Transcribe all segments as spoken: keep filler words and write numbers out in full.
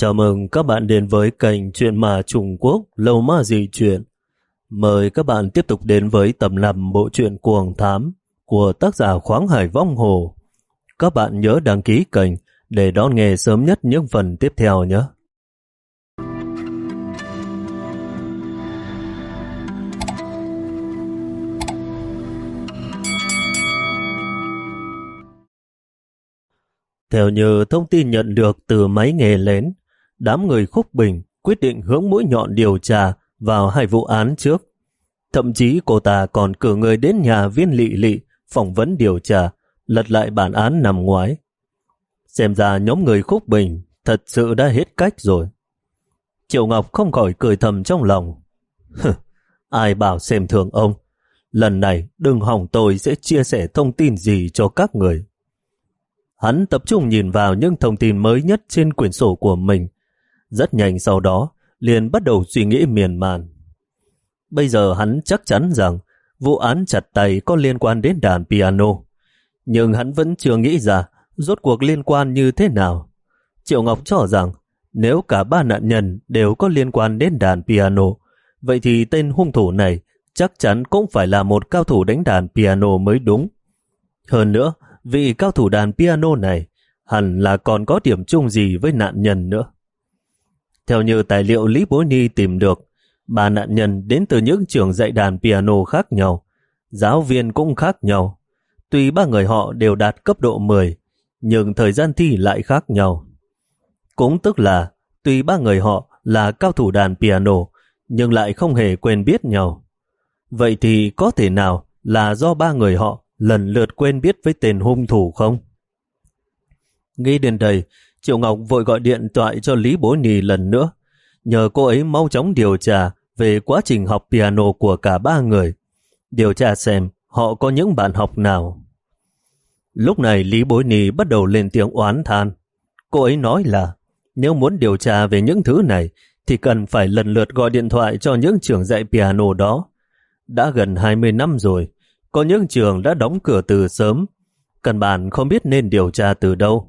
Chào mừng các bạn đến với kênh Chuyện Ma Trung Quốc Lâu Ma Dị Chuyện. Mời các bạn tiếp tục đến với tập năm bộ truyện Cuồng Thám của tác giả Khoáng Hải Vong Hồ. Các bạn nhớ đăng ký kênh để đón nghe sớm nhất những phần tiếp theo nhé. Theo như thông tin nhận được từ máy nghe lén, đám người Khúc Bình quyết định hướng mũi nhọn điều tra vào hai vụ án trước. Thậm chí cô ta còn cử người đến nhà Viên Lị Lị phỏng vấn điều tra, lật lại bản án năm ngoái. Xem ra nhóm người Khúc Bình thật sự đã hết cách rồi. Triệu Ngọc không khỏi cười thầm trong lòng. Ai bảo xem thường ông. Lần này đừng hỏng tôi sẽ chia sẻ thông tin gì cho các người. Hắn tập trung nhìn vào những thông tin mới nhất trên quyển sổ của mình. Rất nhanh sau đó, liền bắt đầu suy nghĩ miên man. Bây giờ hắn chắc chắn rằng vụ án chặt tay có liên quan đến đàn piano. Nhưng hắn vẫn chưa nghĩ ra rốt cuộc liên quan như thế nào. Triệu Ngọc cho rằng nếu cả ba nạn nhân đều có liên quan đến đàn piano, vậy thì tên hung thủ này chắc chắn cũng phải là một cao thủ đánh đàn piano mới đúng. Hơn nữa, vị cao thủ đàn piano này hẳn là còn có điểm chung gì với nạn nhân nữa. Theo như tài liệu Lý Bối Ni tìm được, ba nạn nhân đến từ những trường dạy đàn piano khác nhau, giáo viên cũng khác nhau. Tuy ba người họ đều đạt cấp độ mười, nhưng thời gian thi lại khác nhau. Cũng tức là, tuy ba người họ là cao thủ đàn piano, nhưng lại không hề quen biết nhau. Vậy thì có thể nào là do ba người họ lần lượt quen biết với tên hung thủ không? Nghĩ đến đây, Triệu Ngọc vội gọi điện thoại cho Lý Bối Ni lần nữa, nhờ cô ấy mau chóng điều tra về quá trình học piano của cả ba người, điều tra xem họ có những bạn học nào. Lúc này Lý Bối Ni bắt đầu lên tiếng oán than. Cô ấy nói là nếu muốn điều tra về những thứ này thì cần phải lần lượt gọi điện thoại cho những trường dạy piano đó. Đã gần hai mươi năm rồi, có những trường đã đóng cửa từ sớm, căn bản không biết nên điều tra từ đâu.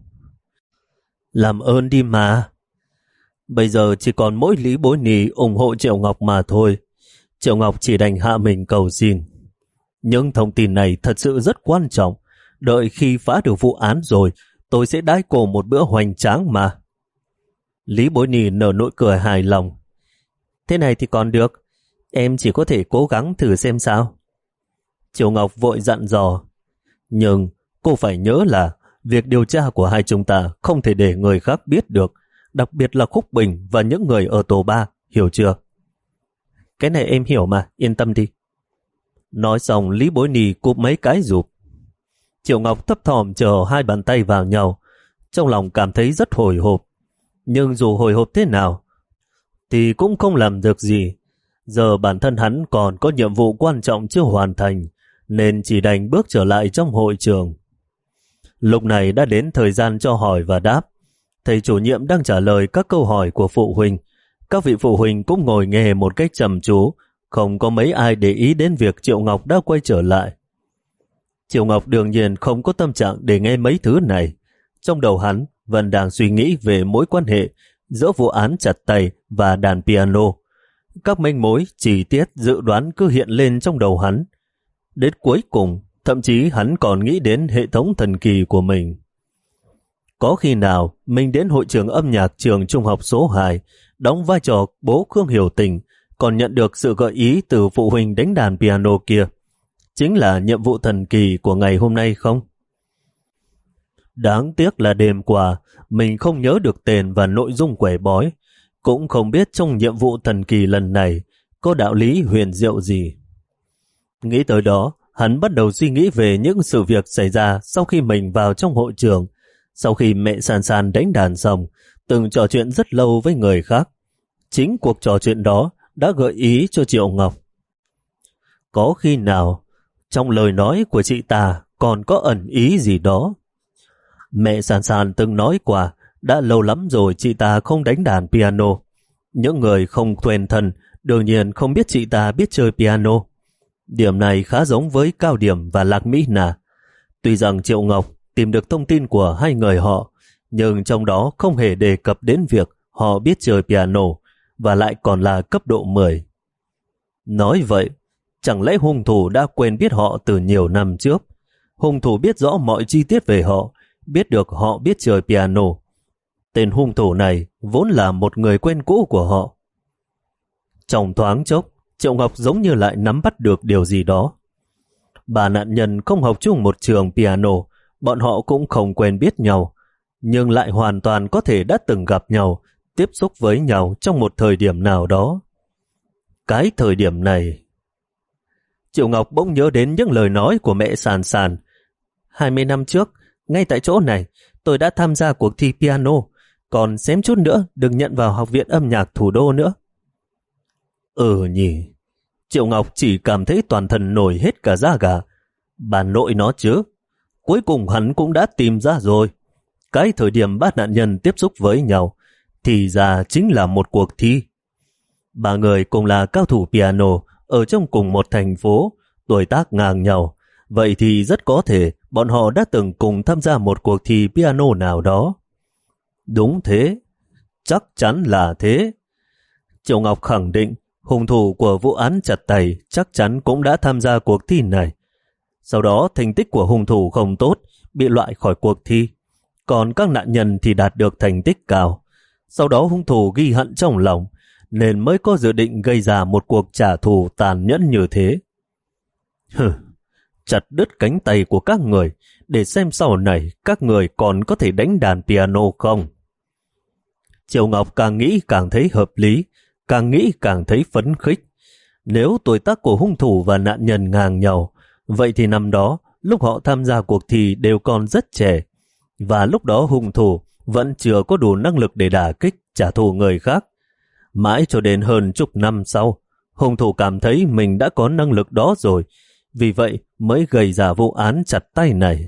Làm ơn đi mà. Bây giờ chỉ còn mỗi Lý Bối Ni ủng hộ Triệu Ngọc mà thôi. Triệu Ngọc chỉ đành hạ mình cầu xin. Những thông tin này thật sự rất quan trọng. Đợi khi phá được vụ án rồi, tôi sẽ đãi cô một bữa hoành tráng mà. Lý Bối Ni nở nụ cười hài lòng. Thế này thì còn được. Em chỉ có thể cố gắng thử xem sao. Triệu Ngọc vội dặn dò. Nhưng cô phải nhớ là việc điều tra của hai chúng ta không thể để người khác biết được, đặc biệt là Khúc Bình và những người ở tổ ba, hiểu chưa? Cái này em hiểu mà, yên tâm đi. Nói xong, Lý Bối Ni cụp mấy cái rụp. Triệu Ngọc thấp thỏm chờ hai bàn tay vào nhau, trong lòng cảm thấy rất hồi hộp. Nhưng dù hồi hộp thế nào, thì cũng không làm được gì. Giờ bản thân hắn còn có nhiệm vụ quan trọng chưa hoàn thành, nên chỉ đành bước trở lại trong hội trường. Lúc này đã đến thời gian cho hỏi và đáp. Thầy chủ nhiệm đang trả lời các câu hỏi của phụ huynh. Các vị phụ huynh cũng ngồi nghe một cách chăm chú, không có mấy ai để ý đến việc Triệu Ngọc đã quay trở lại. Triệu Ngọc đương nhiên không có tâm trạng để nghe mấy thứ này. Trong đầu hắn vẫn đang suy nghĩ về mối quan hệ giữa vụ án chặt tay và đàn piano. Các manh mối, chi tiết, dự đoán cứ hiện lên trong đầu hắn. Đến cuối cùng, thậm chí hắn còn nghĩ đến hệ thống thần kỳ của mình. Có khi nào mình đến hội trường âm nhạc trường trung học số hai, đóng vai trò bố Khương Hiểu Tình, còn nhận được sự gợi ý từ phụ huynh đánh đàn piano kia, chính là nhiệm vụ thần kỳ của ngày hôm nay không? Đáng tiếc là đêm qua, mình không nhớ được tên và nội dung quẻ bói, cũng không biết trong nhiệm vụ thần kỳ lần này có đạo lý huyền diệu gì. Nghĩ tới đó, hắn bắt đầu suy nghĩ về những sự việc xảy ra sau khi mình vào trong hội trường, sau khi mẹ San San đánh đàn xong, từng trò chuyện rất lâu với người khác. Chính cuộc trò chuyện đó đã gợi ý cho Triệu Ngọc. Có khi nào trong lời nói của chị ta còn có ẩn ý gì đó? Mẹ San San từng nói qua, đã lâu lắm rồi chị ta không đánh đàn piano. Những người không quen thân đương nhiên không biết chị ta biết chơi piano. Điểm này khá giống với Cao Điểm và Lạc Mỹ Na. Tuy rằng Triệu Ngọc tìm được thông tin của hai người họ, nhưng trong đó không hề đề cập đến việc họ biết chơi piano và lại còn là cấp độ mười. Nói vậy, chẳng lẽ hung thủ đã quen biết họ từ nhiều năm trước? Hung thủ biết rõ mọi chi tiết về họ, biết được họ biết chơi piano. Tên hung thủ này vốn là một người quen cũ của họ. Trong thoáng chốc, Triệu Ngọc giống như lại nắm bắt được điều gì đó. Ba nạn nhân không học chung một trường piano, bọn họ cũng không quen biết nhau, nhưng lại hoàn toàn có thể đã từng gặp nhau, tiếp xúc với nhau trong một thời điểm nào đó. Cái thời điểm này... Triệu Ngọc bỗng nhớ đến những lời nói của mẹ Sàn Sàn. hai mươi năm trước, ngay tại chỗ này, tôi đã tham gia cuộc thi piano, còn xém chút nữa được nhận vào Học viện âm nhạc thủ đô nữa. Ừ nhỉ, Triệu Ngọc chỉ cảm thấy toàn thân nổi hết cả da gà. Bà nội nó chứ, cuối cùng hắn cũng đã tìm ra rồi. Cái thời điểm ba nạn nhân tiếp xúc với nhau, thì ra chính là một cuộc thi. Ba người cùng là cao thủ piano ở trong cùng một thành phố, tuổi tác ngang nhau. Vậy thì rất có thể bọn họ đã từng cùng tham gia một cuộc thi piano nào đó. Đúng thế, chắc chắn là thế. Triệu Ngọc khẳng định hung thủ của vụ án chặt tay chắc chắn cũng đã tham gia cuộc thi này. Sau đó thành tích của hung thủ không tốt, bị loại khỏi cuộc thi. Còn các nạn nhân thì đạt được thành tích cao. Sau đó hung thủ ghi hận trong lòng, nên mới có dự định gây ra một cuộc trả thù tàn nhẫn như thế. Hừ, chặt đứt cánh tay của các người, để xem sau này các người còn có thể đánh đàn piano không. Triệu Ngọc càng nghĩ càng thấy hợp lý, càng nghĩ càng thấy phấn khích. Nếu tuổi tác của hung thủ và nạn nhân ngang nhau, vậy thì năm đó, lúc họ tham gia cuộc thi đều còn rất trẻ, và lúc đó hung thủ vẫn chưa có đủ năng lực để đả kích, trả thù người khác. Mãi cho đến hơn chục năm sau, hung thủ cảm thấy mình đã có năng lực đó rồi, vì vậy mới gây ra vụ án chặt tay này.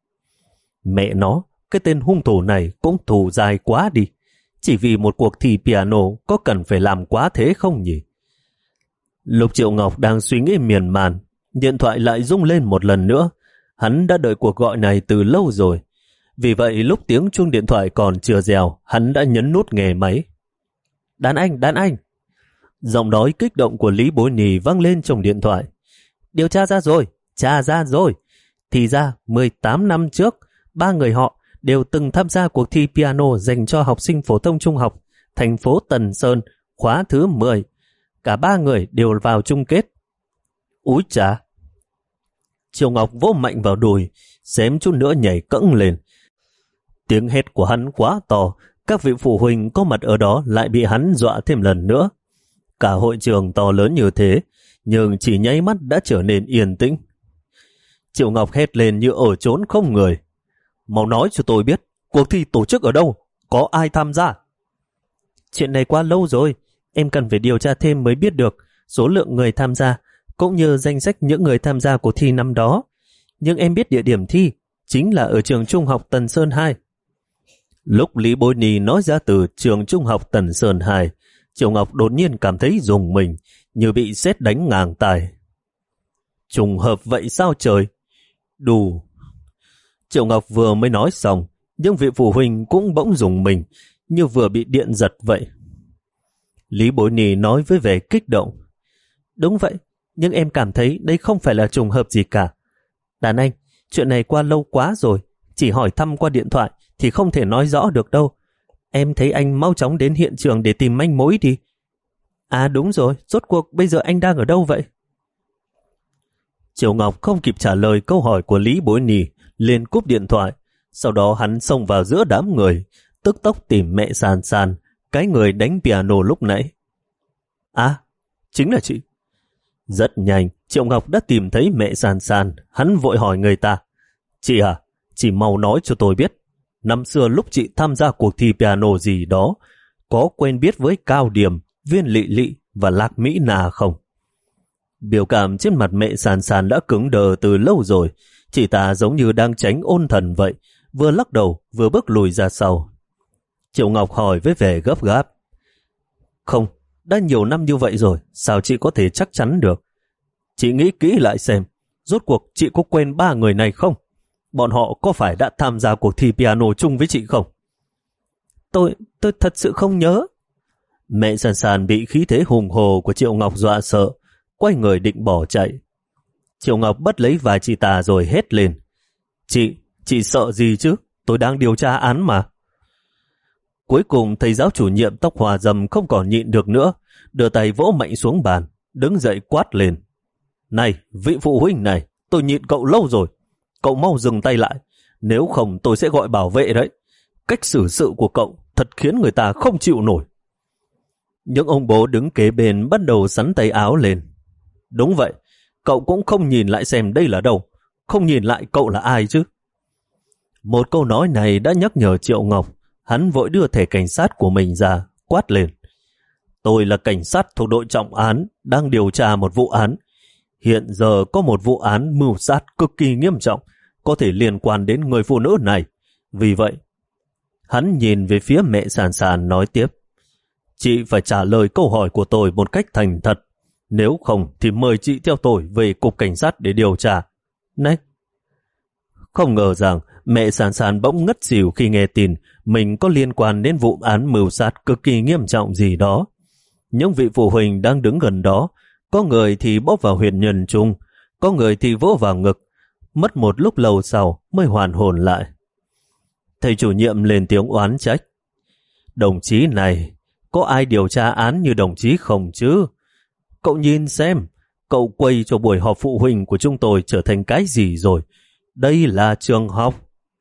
Mẹ nó, cái tên hung thủ này cũng thù dai quá đi. Chỉ vì một cuộc thi piano có cần phải làm quá thế không nhỉ? Lúc Triệu Ngọc đang suy nghĩ miên man, điện thoại lại rung lên một lần nữa. Hắn đã đợi cuộc gọi này từ lâu rồi. Vì vậy lúc tiếng chuông điện thoại còn chưa reo, hắn đã nhấn nút nghe máy. Đàn anh, đàn anh! Giọng nói kích động của Lý Bối Nì vang lên trong điện thoại. Điều tra ra rồi, tra ra rồi. Thì ra mười tám năm trước, ba người họ đều từng tham gia cuộc thi piano dành cho học sinh phổ thông trung học thành phố Tần Sơn, khóa thứ mười. Cả ba người đều vào chung kết. Úi chà! Triệu Ngọc vỗ mạnh vào đùi, xém chút nữa nhảy cẫng lên. Tiếng hét của hắn quá to, các vị phụ huynh có mặt ở đó lại bị hắn dọa thêm lần nữa. Cả hội trường to lớn như thế, nhưng chỉ nháy mắt đã trở nên yên tĩnh. Triệu Ngọc hét lên như ở trốn không người. Mau nói cho tôi biết, cuộc thi tổ chức ở đâu? Có ai tham gia? Chuyện này quá lâu rồi, em cần phải điều tra thêm mới biết được số lượng người tham gia, cũng như danh sách những người tham gia cuộc thi năm đó. Nhưng em biết địa điểm thi, chính là ở trường trung học Tần Sơn hai. Lúc Lý Bối Nì nói ra từ trường trung học Tần Sơn hai, Triệu Ngọc đột nhiên cảm thấy rùng mình, như bị sét đánh ngang tai. Trùng hợp vậy sao trời? Đủ. Triệu Ngọc vừa mới nói xong, nhưng vị phụ huynh cũng bỗng rùng mình, như vừa bị điện giật vậy. Lý Bối Nì nói với vẻ kích động. Đúng vậy, nhưng em cảm thấy đây không phải là trùng hợp gì cả. Đàn anh, chuyện này qua lâu quá rồi, chỉ hỏi thăm qua điện thoại thì không thể nói rõ được đâu. Em thấy anh mau chóng đến hiện trường để tìm manh mối đi. À đúng rồi, rốt cuộc bây giờ anh đang ở đâu vậy? Triệu Ngọc không kịp trả lời câu hỏi của Lý Bối Nì, liền cúp điện thoại. Sau đó hắn xông vào giữa đám người, tức tốc tìm mẹ Sàn Sàn, cái người đánh piano lúc nãy. À, chính là chị. Rất nhanh, Triệu Ngọc đã tìm thấy mẹ Sàn Sàn, hắn vội hỏi người ta. Chị à, chị mau nói cho tôi biết, năm xưa lúc chị tham gia cuộc thi piano gì đó, có quen biết với Cao Điểm, Viên Lị Lị và Lạc Mỹ Nà không? Biểu cảm trên mặt mẹ Sàn Sàn đã cứng đờ từ lâu rồi, chị ta giống như đang tránh ôn thần vậy, vừa lắc đầu vừa bước lùi ra sau. Triệu Ngọc hỏi với vẻ gấp gáp. Không, đã nhiều năm như vậy rồi, sao chị có thể chắc chắn được? Chị nghĩ kỹ lại xem, rốt cuộc chị có quen ba người này không? Bọn họ có phải đã tham gia cuộc thi piano chung với chị không? Tôi, tôi thật sự không nhớ. Mẹ Sàn Sàn bị khí thế hùng hồ của Triệu Ngọc dọa sợ, quay người định bỏ chạy. Triệu Ngọc bắt lấy vai chị ta rồi hét lên. Chị, chị sợ gì chứ? Tôi đang điều tra án mà. Cuối cùng thầy giáo chủ nhiệm tóc hòa râm không còn nhịn được nữa, đưa tay vỗ mạnh xuống bàn, đứng dậy quát lên. Này, vị phụ huynh này, tôi nhịn cậu lâu rồi. Cậu mau dừng tay lại, nếu không tôi sẽ gọi bảo vệ đấy. Cách xử sự của cậu thật khiến người ta không chịu nổi. Những ông bố đứng kế bên bắt đầu sắn tay áo lên. Đúng vậy, cậu cũng không nhìn lại xem đây là đâu, không nhìn lại cậu là ai chứ. Một câu nói này đã nhắc nhở Triệu Ngọc, hắn vội đưa thẻ cảnh sát của mình ra, quát lên. Tôi là cảnh sát thuộc đội trọng án, đang điều tra một vụ án. Hiện giờ có một vụ án mưu sát cực kỳ nghiêm trọng, có thể liên quan đến người phụ nữ này. Vì vậy, hắn nhìn về phía mẹ Sàn Sàn nói tiếp. Chị phải trả lời câu hỏi của tôi một cách thành thật. Nếu không thì mời chị theo tôi về cục cảnh sát để điều tra. Này! Không ngờ rằng mẹ Sàn Sàn bỗng ngất xỉu khi nghe tin mình có liên quan đến vụ án mưu sát cực kỳ nghiêm trọng gì đó. Những vị phụ huynh đang đứng gần đó, có người thì bóp vào huyệt nhân trung, có người thì vỗ vào ngực. Mất một lúc lâu sau mới hoàn hồn lại. Thầy chủ nhiệm lên tiếng oán trách. Đồng chí này, có ai điều tra án như đồng chí không chứ? Cậu nhìn xem, cậu quay cho buổi họp phụ huynh của chúng tôi trở thành cái gì rồi? Đây là trường học.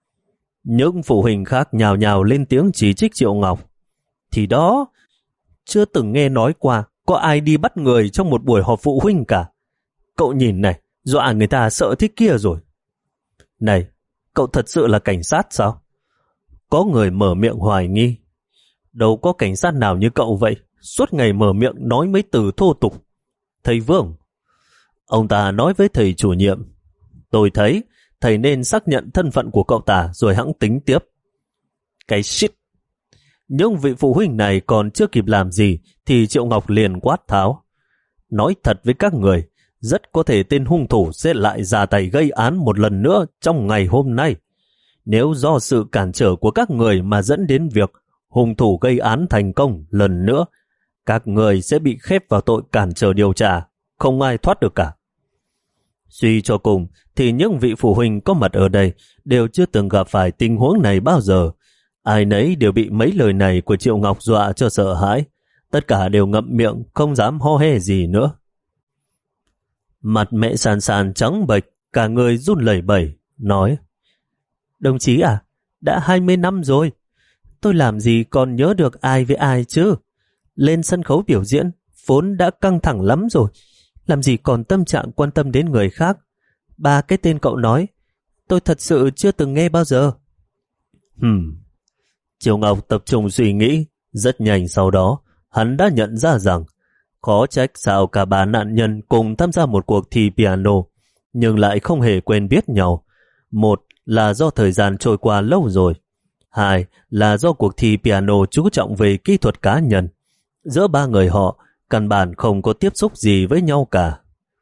Những phụ huynh khác nhào nhào lên tiếng chỉ trích Triệu Ngọc. Thì đó, chưa từng nghe nói qua có ai đi bắt người trong một buổi họp phụ huynh cả. Cậu nhìn này, dọa người ta sợ thế kia rồi. Này, cậu thật sự là cảnh sát sao? Có người mở miệng hoài nghi. Đâu có cảnh sát nào như cậu vậy, suốt ngày mở miệng nói mấy từ thô tục. Thầy Vương, ông ta nói với thầy chủ nhiệm, tôi thấy thầy nên xác nhận thân phận của cậu ta rồi hẵng tính tiếp. Cái shit! Nhưng vị phụ huynh này còn chưa kịp làm gì thì Triệu Ngọc liền quát tháo. Nói thật với các người, rất có thể tên hung thủ sẽ lại ra tay gây án một lần nữa trong ngày hôm nay. Nếu do sự cản trở của các người mà dẫn đến việc hung thủ gây án thành công lần nữa, các người sẽ bị khép vào tội cản trở điều tra, không ai thoát được cả. Suy cho cùng thì những vị phụ huynh có mặt ở đây đều chưa từng gặp phải tình huống này bao giờ. Ai nấy đều bị mấy lời này của Triệu Ngọc dọa cho sợ hãi. Tất cả đều ngậm miệng, không dám ho he gì nữa. Mặt mẹ Sàn Sàn trắng bệch, cả người run lẩy bẩy, nói: Đồng chí à, đã hai mươi năm rồi. Tôi làm gì còn nhớ được ai với ai chứ? Lên sân khấu biểu diễn, vốn đã căng thẳng lắm rồi. Làm gì còn tâm trạng quan tâm đến người khác? Ba cái tên cậu nói, tôi thật sự chưa từng nghe bao giờ. Hừm. Triệu Ngọc tập trung suy nghĩ, rất nhanh sau đó, hắn đã nhận ra rằng khó trách sao cả ba nạn nhân cùng tham gia một cuộc thi piano, nhưng lại không hề quen biết nhau. Một là do thời gian trôi qua lâu rồi. Hai là do cuộc thi piano chú trọng về kỹ thuật cá nhân. Giữa ba người họ, căn bản không có tiếp xúc gì với nhau cả.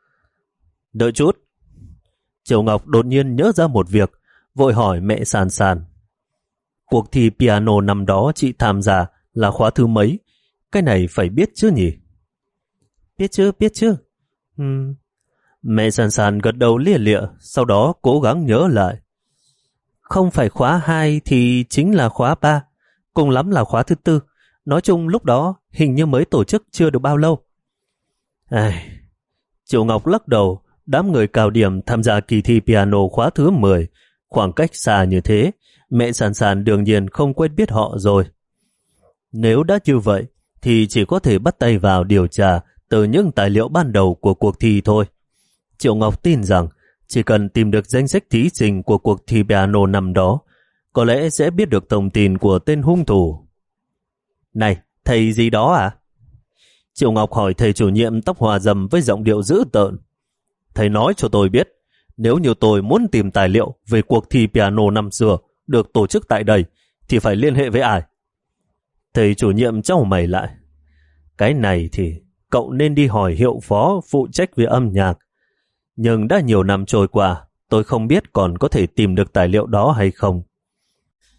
Đợi chút. Triệu Ngọc đột nhiên nhớ ra một việc, vội hỏi mẹ Sàn Sàn. Cuộc thi piano năm đó chị tham gia là khóa thứ mấy? Cái này phải biết chứ nhỉ? Biết chứ, biết chứ. Hmm. Mẹ Sàn Sàn gật đầu lia lịa, sau đó cố gắng nhớ lại. Không phải khóa hai thì chính là khóa ba, cùng lắm là khóa thứ tư. Nói chung lúc đó hình như mới tổ chức chưa được bao lâu. Ai... Triệu Ngọc lắc đầu, đám người cao điểm tham gia kỳ thi piano khóa thứ mười. Khoảng cách xa như thế, mẹ Sàn Sàn đương nhiên không quen biết họ rồi. Nếu đã như vậy, thì chỉ có thể bắt tay vào điều tra từ những tài liệu ban đầu của cuộc thi thôi. Triệu Ngọc tin rằng chỉ cần tìm được danh sách thí sinh của cuộc thi piano năm đó, có lẽ sẽ biết được thông tin của tên hung thủ. Này, thầy gì đó à? Triệu Ngọc hỏi thầy chủ nhiệm tóc hòa râm với giọng điệu dữ tợn. Thầy nói cho tôi biết, nếu như tôi muốn tìm tài liệu về cuộc thi piano năm xưa được tổ chức tại đây, thì phải liên hệ với ai? Thầy chủ nhiệm chau mày lại. Cái này thì cậu nên đi hỏi hiệu phó phụ trách về âm nhạc. Nhưng đã nhiều năm trôi qua, tôi không biết còn có thể tìm được tài liệu đó hay không.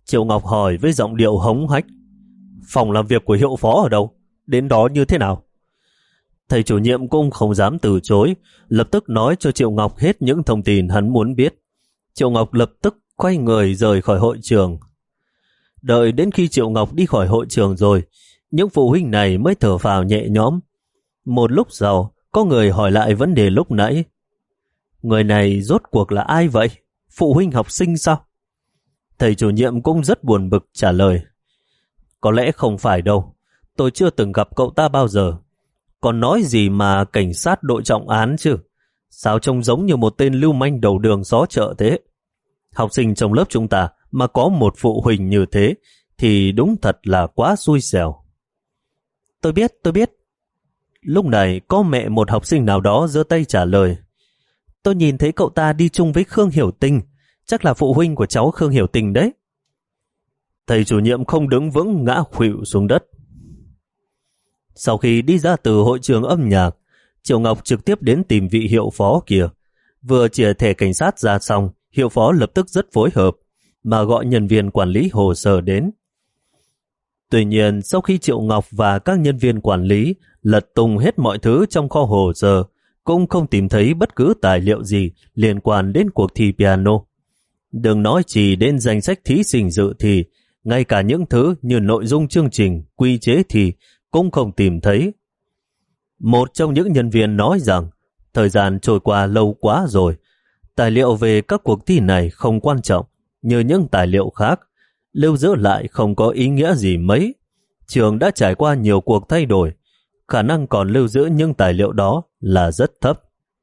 Triệu Ngọc hỏi với giọng điệu hống hách. Phòng làm việc của hiệu phó ở đâu? Đến đó như thế nào? Thầy chủ nhiệm cũng không dám từ chối, lập tức nói cho Triệu Ngọc hết những thông tin hắn muốn biết. Triệu Ngọc lập tức quay người rời khỏi hội trường. Đợi đến khi Triệu Ngọc đi khỏi hội trường rồi, những phụ huynh này mới thở phào nhẹ nhõm. Một lúc sau, có người hỏi lại vấn đề lúc nãy. Người này rốt cuộc là ai vậy? Phụ huynh học sinh sao? Thầy chủ nhiệm cũng rất buồn bực trả lời. Có lẽ không phải đâu. Tôi chưa từng gặp cậu ta bao giờ. Còn nói gì mà cảnh sát đội trọng án chứ? Sao trông giống như một tên lưu manh đầu đường xó chợ thế? Học sinh trong lớp chúng ta mà có một phụ huynh như thế thì đúng thật là quá xui xẻo. Tôi biết, tôi biết. Lúc này có mẹ một học sinh nào đó giơ tay trả lời. Tôi nhìn thấy cậu ta đi chung với Khương Hiểu Tình. Chắc là phụ huynh của cháu Khương Hiểu Tình đấy. Thầy chủ nhiệm không đứng vững, ngã khuỵu xuống đất. Sau khi đi ra từ hội trường âm nhạc, Triệu Ngọc trực tiếp đến tìm vị hiệu phó kia. Vừa chìa thẻ cảnh sát ra xong, hiệu phó lập tức rất phối hợp, mà gọi nhân viên quản lý hồ sơ đến. Tuy nhiên, sau khi Triệu Ngọc và các nhân viên quản lý lật tung hết mọi thứ trong kho hồ sơ, cũng không tìm thấy bất cứ tài liệu gì liên quan đến cuộc thi piano. Đừng nói chỉ đến danh sách thí sinh dự thi, ngay cả những thứ như nội dung chương trình, quy chế thi cũng không tìm thấy. Một trong những nhân viên nói rằng thời gian trôi qua lâu quá rồi, tài liệu về các cuộc thi này không quan trọng như những tài liệu khác, lưu giữ lại không có ý nghĩa gì mấy. Trường đã trải qua nhiều cuộc thay đổi, khả năng còn lưu giữ những tài liệu đó là rất thấp.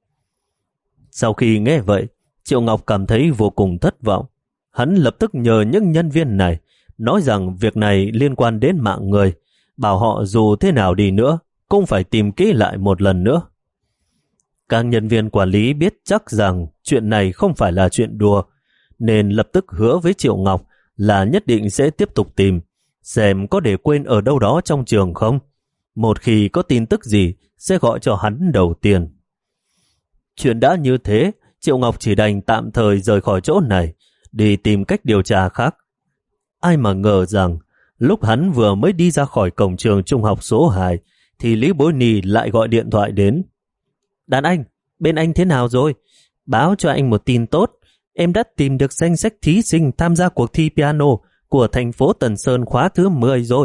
Sau khi nghe vậy, Triệu Ngọc cảm thấy vô cùng thất vọng. Hắn lập tức nhờ những nhân viên này nói rằng việc này liên quan đến mạng người, bảo họ dù thế nào đi nữa cũng phải tìm kỹ lại một lần nữa. Các nhân viên quản lý biết chắc rằng chuyện này không phải là chuyện đùa, nên lập tức hứa với Triệu Ngọc là nhất định sẽ tiếp tục tìm, xem có để quên ở đâu đó trong trường không. Một khi có tin tức gì sẽ gọi cho hắn đầu tiên. Chuyện đã như thế, Triệu Ngọc chỉ đành tạm thời rời khỏi chỗ này, đi tìm cách điều tra khác. Ai mà ngờ rằng, lúc hắn vừa mới đi ra khỏi cổng trường trung học số hai, thì Lý Bối Nhi lại gọi điện thoại đến. Đàn anh, bên anh thế nào rồi? Báo cho anh một tin tốt. Em đã tìm được danh sách thí sinh tham gia cuộc thi piano của thành phố Tần Sơn khóa thứ mười rồi.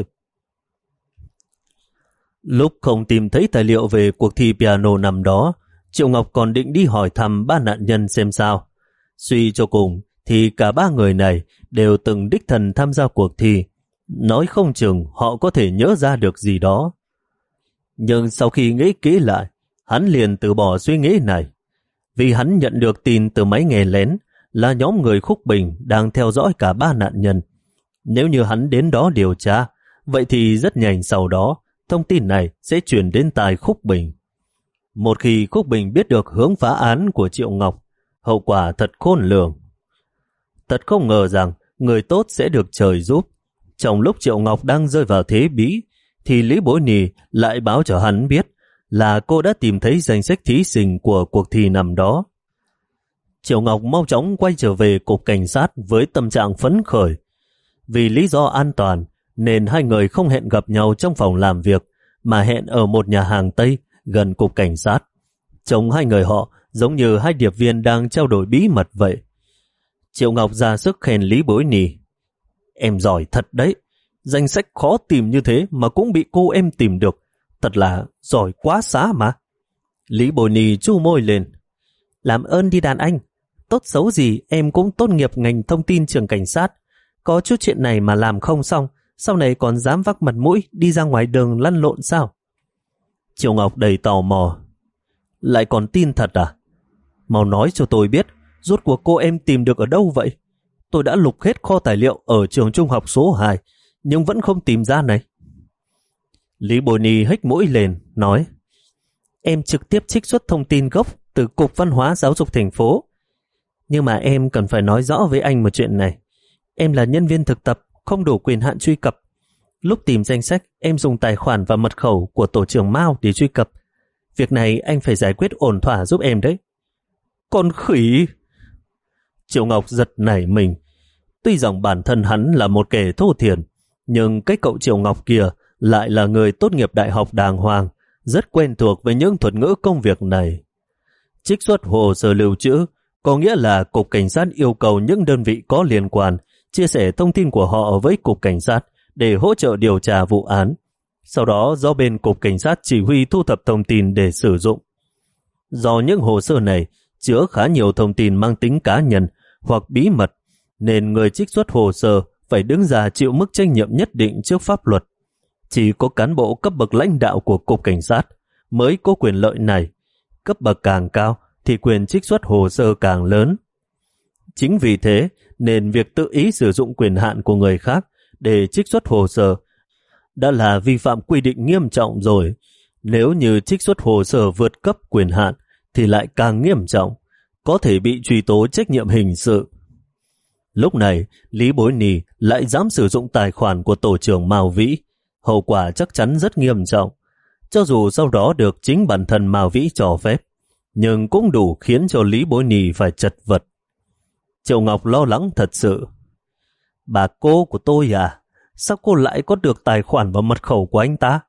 Lúc không tìm thấy tài liệu về cuộc thi piano năm đó, Triệu Ngọc còn định đi hỏi thăm ba nạn nhân xem sao. Suy cho cùng thì cả ba người này đều từng đích thân tham gia cuộc thi. Nói không chừng họ có thể nhớ ra được gì đó. Nhưng sau khi nghĩ kỹ lại, hắn liền từ bỏ suy nghĩ này. Vì hắn nhận được tin từ máy nghe lén là nhóm người Khúc Bình đang theo dõi cả ba nạn nhân. Nếu như hắn đến đó điều tra, vậy thì rất nhanh sau đó, thông tin này sẽ chuyển đến tai Khúc Bình. Một khi Khúc Bình biết được hướng phá án của Triệu Ngọc, hậu quả thật khôn lường. Thật không ngờ rằng người tốt sẽ được trời giúp. Trong lúc Triệu Ngọc đang rơi vào thế bí, thì Lý Bối Nhi lại báo cho hắn biết là cô đã tìm thấy danh sách thí sinh của cuộc thi năm đó. Triệu Ngọc mau chóng quay trở về cục cảnh sát với tâm trạng phấn khởi. Vì lý do an toàn, nên hai người không hẹn gặp nhau trong phòng làm việc, mà hẹn ở một nhà hàng Tây gần cục cảnh sát. Trông hai người họ giống như hai điệp viên đang trao đổi bí mật vậy. Triệu Ngọc ra sức khen Lý Bối Nhi. Em giỏi thật đấy, danh sách khó tìm như thế mà cũng bị cô em tìm được. Thật là giỏi quá xá mà. Lý Bối Nhi chu môi lên. Làm ơn đi đàn anh, tốt xấu gì em cũng tốt nghiệp ngành thông tin trường cảnh sát. Có chút chuyện này mà làm không xong, sau này còn dám vác mặt mũi đi ra ngoài đường lăn lộn sao? Triệu Ngọc đầy tò mò. Lại còn tin thật à? Mau nói cho tôi biết, rốt cuộc cô em tìm được ở đâu vậy? Tôi đã lục hết kho tài liệu ở trường trung học số hai, nhưng vẫn không tìm ra này. Lý Bối Nhi hếch mũi lên, nói. Em trực tiếp trích xuất thông tin gốc từ Cục Văn hóa Giáo dục thành phố. Nhưng mà em cần phải nói rõ với anh một chuyện này. Em là nhân viên thực tập, không đủ quyền hạn truy cập. Lúc tìm danh sách, em dùng tài khoản và mật khẩu của tổ trưởng Mao để truy cập. Việc này anh phải giải quyết ổn thỏa giúp em đấy. Con khỉ! Triệu Ngọc giật nảy mình. Tuy rằng bản thân hắn là một kẻ thô thiển, nhưng cái cậu Triệu Ngọc kia lại là người tốt nghiệp đại học đàng hoàng, rất quen thuộc với những thuật ngữ công việc này. Trích xuất hồ sơ lưu trữ có nghĩa là Cục Cảnh sát yêu cầu những đơn vị có liên quan chia sẻ thông tin của họ với Cục Cảnh sát để hỗ trợ điều tra vụ án. Sau đó do bên Cục Cảnh sát chỉ huy thu thập thông tin để sử dụng. Do những hồ sơ này chứa khá nhiều thông tin mang tính cá nhân hoặc bí mật, nên người trích xuất hồ sơ phải đứng ra chịu mức trách nhiệm nhất định trước pháp luật. Chỉ có cán bộ cấp bậc lãnh đạo của Cục Cảnh sát mới có quyền lợi này. Cấp bậc càng cao thì quyền trích xuất hồ sơ càng lớn. Chính vì thế nên việc tự ý sử dụng quyền hạn của người khác để trích xuất hồ sơ đã là vi phạm quy định nghiêm trọng rồi. Nếu như trích xuất hồ sơ vượt cấp quyền hạn thì lại càng nghiêm trọng, có thể bị truy tố trách nhiệm hình sự. Lúc này, Lý Bối Nì lại dám sử dụng tài khoản của tổ trưởng Mao Vĩ. Hậu quả chắc chắn rất nghiêm trọng. Cho dù sau đó được chính bản thân Mao Vĩ cho phép, nhưng cũng đủ khiến cho Lý Bối Nì phải chật vật. Triệu Ngọc lo lắng thật sự. Bà cô của tôi à? Sao cô lại có được tài khoản và mật khẩu của anh ta?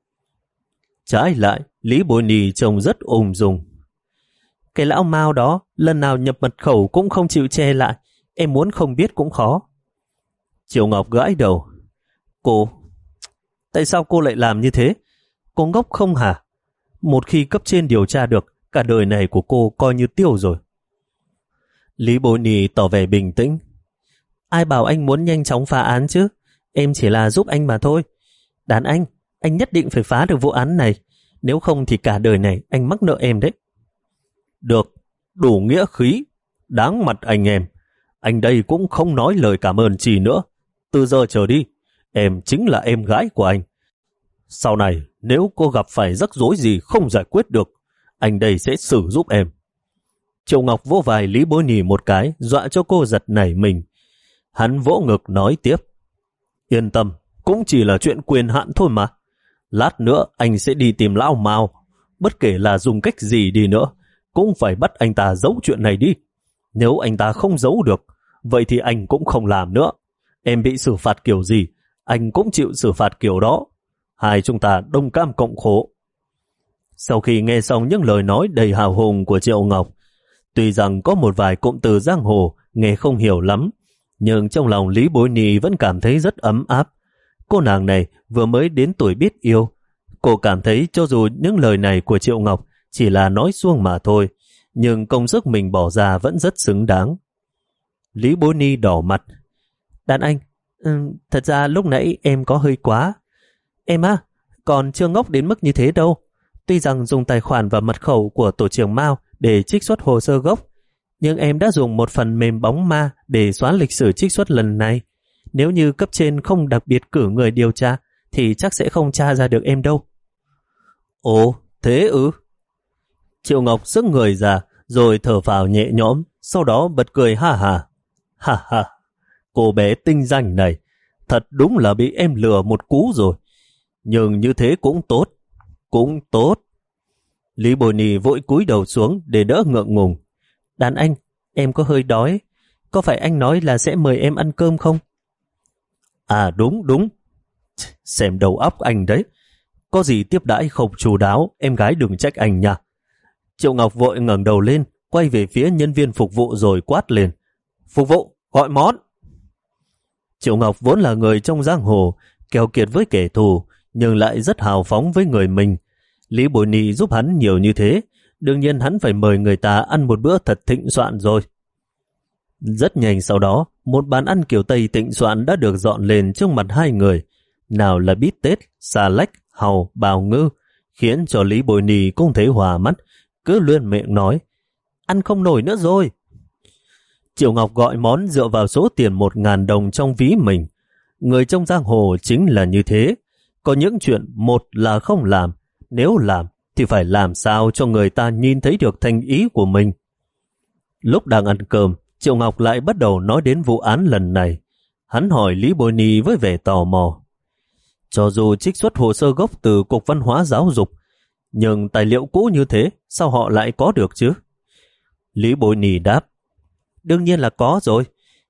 Trái lại, Lý Bối Nì trông rất ung dung. Cái lão Mao đó, lần nào nhập mật khẩu cũng không chịu che lại. Em muốn không biết cũng khó. Triệu Ngọc gãi đầu. Cô, tại sao cô lại làm như thế? Cô ngốc không hả? Một khi cấp trên điều tra được, cả đời này của cô coi như tiêu rồi. Lý Bối Nì tỏ vẻ bình tĩnh. Ai bảo anh muốn nhanh chóng phá án chứ? Em chỉ là giúp anh mà thôi. Đàn anh, anh nhất định phải phá được vụ án này. Nếu không thì cả đời này anh mắc nợ em đấy. Được, đủ nghĩa khí. Đáng mặt anh em. Anh đây cũng không nói lời cảm ơn gì nữa. Từ giờ trở đi, em chính là em gái của anh. Sau này, nếu cô gặp phải rắc rối gì không giải quyết được, anh đây sẽ xử giúp em. Triệu Ngọc vỗ vai Lý Bối Nì một cái, dọa cho cô giật nảy mình. Hắn vỗ ngực nói tiếp. Yên tâm, cũng chỉ là chuyện quyền hạn thôi mà. Lát nữa anh sẽ đi tìm lão Mao. Bất kể là dùng cách gì đi nữa, cũng phải bắt anh ta giấu chuyện này đi. Nếu anh ta không giấu được, vậy thì anh cũng không làm nữa. Em bị xử phạt kiểu gì, anh cũng chịu xử phạt kiểu đó. Hai chúng ta đồng cam cộng khổ. Sau khi nghe xong những lời nói đầy hào hùng của Triệu Ngọc, tuy rằng có một vài cụm từ giang hồ nghe không hiểu lắm, nhưng trong lòng Lý Bối Nì vẫn cảm thấy rất ấm áp. Cô nàng này vừa mới đến tuổi biết yêu. Cô cảm thấy cho dù những lời này của Triệu Ngọc chỉ là nói suông mà thôi, nhưng công sức mình bỏ ra vẫn rất xứng đáng. Lý Bối Nì đỏ mặt. Đàn anh, ừ, thật ra lúc nãy em có hơi quá. Em á, còn chưa ngốc đến mức như thế đâu. Tuy rằng dùng tài khoản và mật khẩu của tổ trưởng Mao để trích xuất hồ sơ gốc, nhưng em đã dùng một phần mềm bóng ma để xóa lịch sử trích xuất lần này. Nếu như cấp trên không đặc biệt cử người điều tra, thì chắc sẽ không tra ra được em đâu. Ồ, thế ư? Triệu Ngọc sức người ra, rồi thở phào nhẹ nhõm, sau đó bật cười ha ha. Ha ha, cô bé tinh danh này, thật đúng là bị em lừa một cú rồi. Nhưng như thế cũng tốt, cũng tốt. Lý Bồi Nì vội cúi đầu xuống để đỡ ngượng ngùng. Đàn anh, em có hơi đói. Có phải anh nói là sẽ mời em ăn cơm không? À đúng đúng. Xem đầu óc anh đấy. Có gì tiếp đãi không chu đáo, em gái đừng trách anh nha. Triệu Ngọc vội ngẩng đầu lên, quay về phía nhân viên phục vụ rồi quát lên. Phục vụ, gọi món. Triệu Ngọc vốn là người trong giang hồ, keo kiệt với kẻ thù, nhưng lại rất hào phóng với người mình. Lý Bồi Nì giúp hắn nhiều như thế, đương nhiên hắn phải mời người ta ăn một bữa thật thịnh soạn rồi. Rất nhanh sau đó, một bàn ăn kiểu Tây thịnh soạn đã được dọn lên trước mặt hai người. Nào là bít tết, xà lách, hàu, bào ngư, khiến cho Lý Bồi Nì cũng thấy hòa mắt, cứ luyên miệng nói, ăn không nổi nữa rồi. Triệu Ngọc gọi món dựa vào số tiền một ngàn đồng trong ví mình. Người trong giang hồ chính là như thế. Có những chuyện một là không làm, nếu làm thì phải làm sao cho người ta nhìn thấy được thành ý của mình. Lúc đang ăn cơm, Triệu Ngọc lại bắt đầu nói đến vụ án lần này. Hắn hỏi Lý Bồi Nì với vẻ tò mò. Cho dù trích xuất hồ sơ gốc từ Cục Văn hóa Giáo dục, nhưng tài liệu cũ như thế, sao họ lại có được chứ? Lý Bồi Nì đáp. Đương nhiên là có rồi.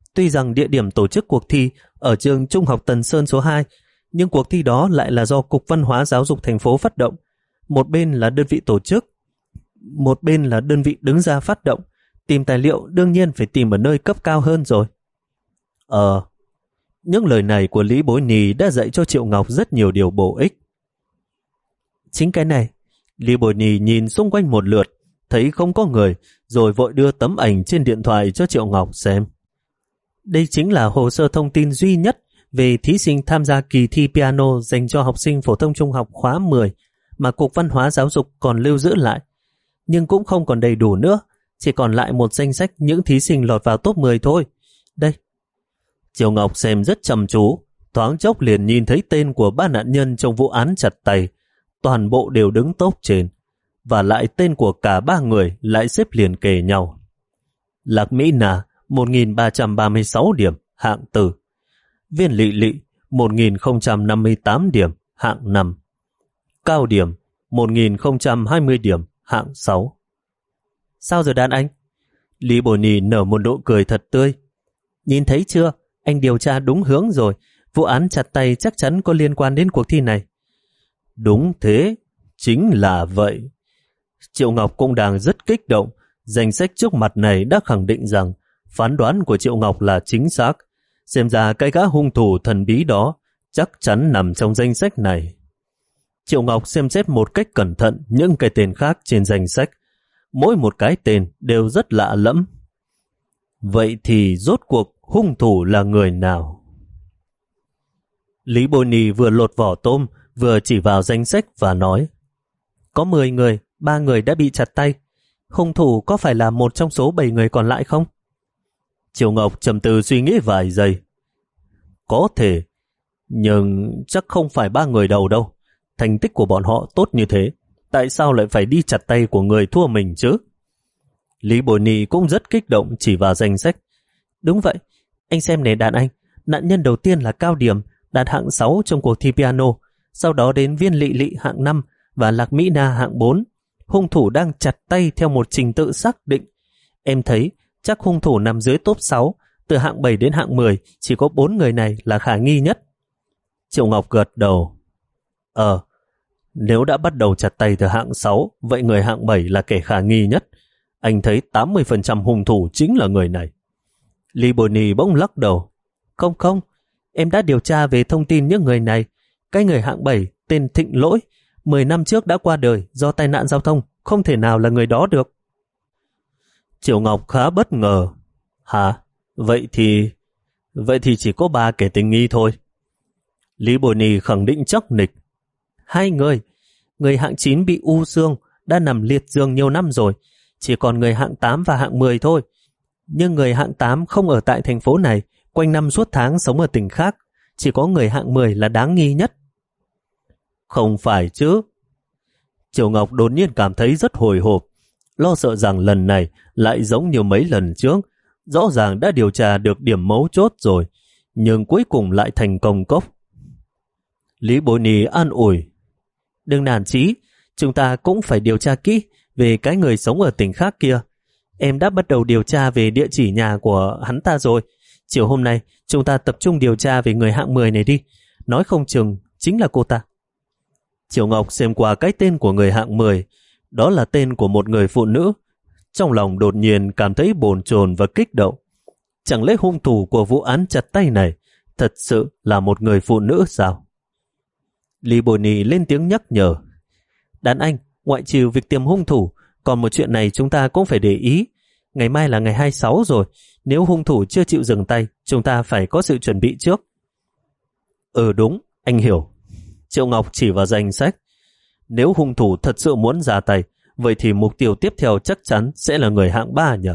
Tuy rằng địa điểm tổ chức cuộc thi ở trường Trung học Tần Sơn số hai, nhưng cuộc thi đó lại là do Cục Văn hóa Giáo dục thành phố phát động. Một bên là đơn vị tổ chức, một bên là đơn vị đứng ra phát động. Tìm tài liệu đương nhiên phải tìm ở nơi cấp cao hơn rồi. Ờ, những lời này của Lý Bối Nì đã dạy cho Triệu Ngọc rất nhiều điều bổ ích. Chính cái này, Lý Bối Nì nhìn xung quanh một lượt, thấy không có người, rồi vội đưa tấm ảnh trên điện thoại cho Triệu Ngọc xem. Đây chính là hồ sơ thông tin duy nhất về thí sinh tham gia kỳ thi piano dành cho học sinh phổ thông trung học khóa mười mà Cục Văn hóa Giáo dục còn lưu giữ lại. Nhưng cũng không còn đầy đủ nữa, chỉ còn lại một danh sách những thí sinh lọt vào top mười thôi. Đây. Triệu Ngọc xem rất chăm chú, thoáng chốc liền nhìn thấy tên của ba nạn nhân trong vụ án chặt tay, toàn bộ đều đứng top trên, và lại tên của cả ba người lại xếp liền kề nhau. Lạc Mỹ Na một nghìn ba trăm ba mươi sáu điểm, hạng tư. Viên Lị Lị một nghìn không trăm năm mươi tám điểm, hạng năm. Cao Điểm một nghìn không trăm hai mươi điểm, hạng sáu. Sao rồi đàn anh? Lý Bồ Nì nở một nụ cười thật tươi. Nhìn thấy chưa? Anh điều tra đúng hướng rồi. Vụ án chặt tay chắc chắn có liên quan đến cuộc thi này. Đúng thế, chính là vậy. Triệu Ngọc cũng đang rất kích động. Danh sách trước mặt này đã khẳng định rằng phán đoán của Triệu Ngọc là chính xác. Xem ra cái gã hung thủ thần bí đó chắc chắn nằm trong danh sách này. Triệu Ngọc xem xét một cách cẩn thận những cái tên khác trên danh sách. Mỗi một cái tên đều rất lạ lẫm. Vậy thì rốt cuộc hung thủ là người nào? Lý Bồ Nì vừa lột vỏ tôm, vừa chỉ vào danh sách và nói: có mười người, ba người đã bị chặt tay. Hung thủ có phải là một trong số bảy người còn lại không? Triệu Ngọc trầm tư suy nghĩ vài giây. Có thể, nhưng chắc không phải ba người đầu đâu. Thành tích của bọn họ tốt như thế, tại sao lại phải đi chặt tay của người thua mình chứ? Lý Bồ Nì cũng rất kích động chỉ vào danh sách. Đúng vậy, anh xem nè đàn anh, nạn nhân đầu tiên là Cao Điểm, đạt hạng sáu trong cuộc thi piano, sau đó đến Viên Lị Lị hạng năm và Lạc Mỹ Na hạng bốn. Hung thủ đang chặt tay theo một trình tự xác định. Em thấy chắc hung thủ nằm dưới top sáu, từ hạng bảy đến hạng mười, chỉ có bốn người này là khả nghi nhất. Triệu Ngọc gật đầu. Ờ, nếu đã bắt đầu chặt tay từ hạng sáu, vậy người hạng bảy là kẻ khả nghi nhất. Anh thấy tám mươi phần trăm hung thủ chính là người này. Lý Bồ Nì bỗng lắc đầu. Không không, em đã điều tra về thông tin những người này. Cái người hạng bảy tên Thịnh Lỗi, mười năm trước đã qua đời do tai nạn giao thông, không thể nào là người đó được. Triệu Ngọc khá bất ngờ. Hả? Vậy thì... Vậy thì chỉ có ba kẻ tình nghi thôi. Lý Bồ Nì khẳng định chắc nịch. Hai người. Người hạng chín bị u xương, đã nằm liệt giường nhiều năm rồi. Chỉ còn người hạng tám và hạng mười thôi. Nhưng người hạng tám không ở tại thành phố này, quanh năm suốt tháng sống ở tỉnh khác. Chỉ có người hạng mười là đáng nghi nhất. Không phải chứ. Triệu Ngọc đột nhiên cảm thấy rất hồi hộp, lo sợ rằng lần này lại giống như mấy lần trước. Rõ ràng đã điều tra được điểm mấu chốt rồi, nhưng cuối cùng lại thành công cốc. Lý Bồ Nì an ủi. Đừng nản chí, chúng ta cũng phải điều tra kỹ về cái người sống ở tỉnh khác kia. Em đã bắt đầu điều tra về địa chỉ nhà của hắn ta rồi. Chiều hôm nay chúng ta tập trung điều tra về người hạng mười này đi. Nói không chừng chính là cô ta. Triệu Ngọc xem qua cái tên của người hạng mười. Đó là tên của một người phụ nữ. Trong lòng đột nhiên cảm thấy bồn chồn và kích động. Chẳng lẽ hung thủ của vụ án chặt tay này thật sự là một người phụ nữ sao? Lý Bồ Nì lên tiếng nhắc nhở. Đàn anh, ngoại trừ việc tìm hung thủ, còn một chuyện này chúng ta cũng phải để ý. Ngày mai là ngày hai mươi sáu rồi. Nếu hung thủ chưa chịu dừng tay, chúng ta phải có sự chuẩn bị trước. Ừ đúng, anh hiểu. Triệu Ngọc chỉ vào danh sách. Nếu hung thủ thật sự muốn ra tay, vậy thì mục tiêu tiếp theo chắc chắn sẽ là người hạng ba nhỉ?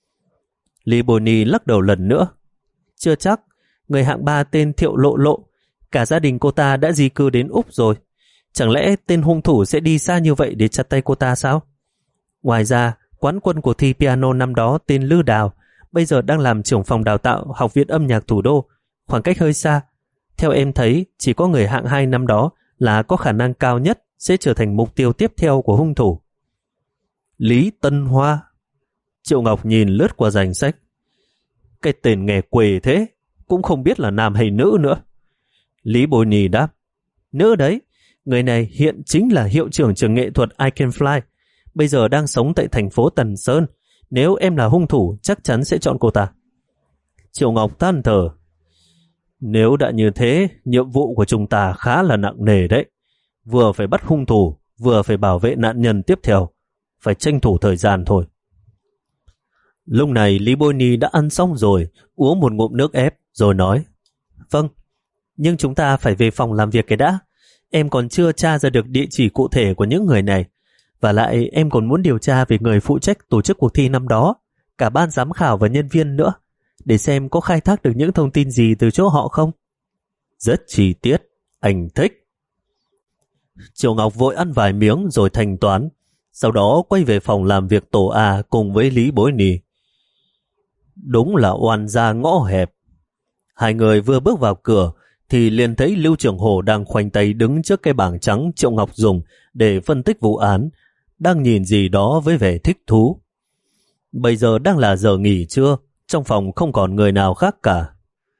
Lý Bồ Nì lắc đầu lần nữa. Chưa chắc, người hạng ba tên Thiệu Lộ Lộ. Cả gia đình cô ta đã di cư đến Úc rồi. Chẳng lẽ tên hung thủ sẽ đi xa như vậy để chặt tay cô ta sao? Ngoài ra, quán quân của thi piano năm đó tên Lư Đào, bây giờ đang làm trưởng phòng đào tạo Học viện âm nhạc thủ đô, khoảng cách hơi xa. Theo em thấy, chỉ có người hạng hai năm đó là có khả năng cao nhất sẽ trở thành mục tiêu tiếp theo của hung thủ. Lý Tân Hoa. Triệu Ngọc nhìn lướt qua danh sách. Cái tên nghe quê thế, cũng không biết là nam hay nữ nữa. Lý Bồi Nì đáp, nữ đấy, người này hiện chính là hiệu trưởng trường nghệ thuật I Can Fly, bây giờ đang sống tại thành phố Tần Sơn. Nếu em là hung thủ, chắc chắn sẽ chọn cô ta. Triệu Ngọc than thở, nếu đã như thế, nhiệm vụ của chúng ta khá là nặng nề đấy. Vừa phải bắt hung thủ, vừa phải bảo vệ nạn nhân tiếp theo. Phải tranh thủ thời gian thôi. Lúc này Lý Bôi Ni đã ăn xong rồi, uống một ngụm nước ép, rồi nói, vâng, nhưng chúng ta phải về phòng làm việc cái đã. Em còn chưa tra ra được địa chỉ cụ thể của những người này. Và lại em còn muốn điều tra về người phụ trách tổ chức cuộc thi năm đó, cả ban giám khảo và nhân viên nữa, để xem có khai thác được những thông tin gì từ chỗ họ không. Rất chi tiết, anh thích. Triệu Ngọc vội ăn vài miếng rồi thanh toán, sau đó quay về phòng làm việc tổ A cùng với Lý Bối Nì. Đúng là oan gia ngõ hẹp. Hai người vừa bước vào cửa thì liền thấy Lưu Trường Hổ đang khoanh tay đứng trước cái bảng trắng Triệu Ngọc dùng để phân tích vụ án, đang nhìn gì đó với vẻ thích thú. Bây giờ đang là giờ nghỉ trưa, trong phòng không còn người nào khác cả.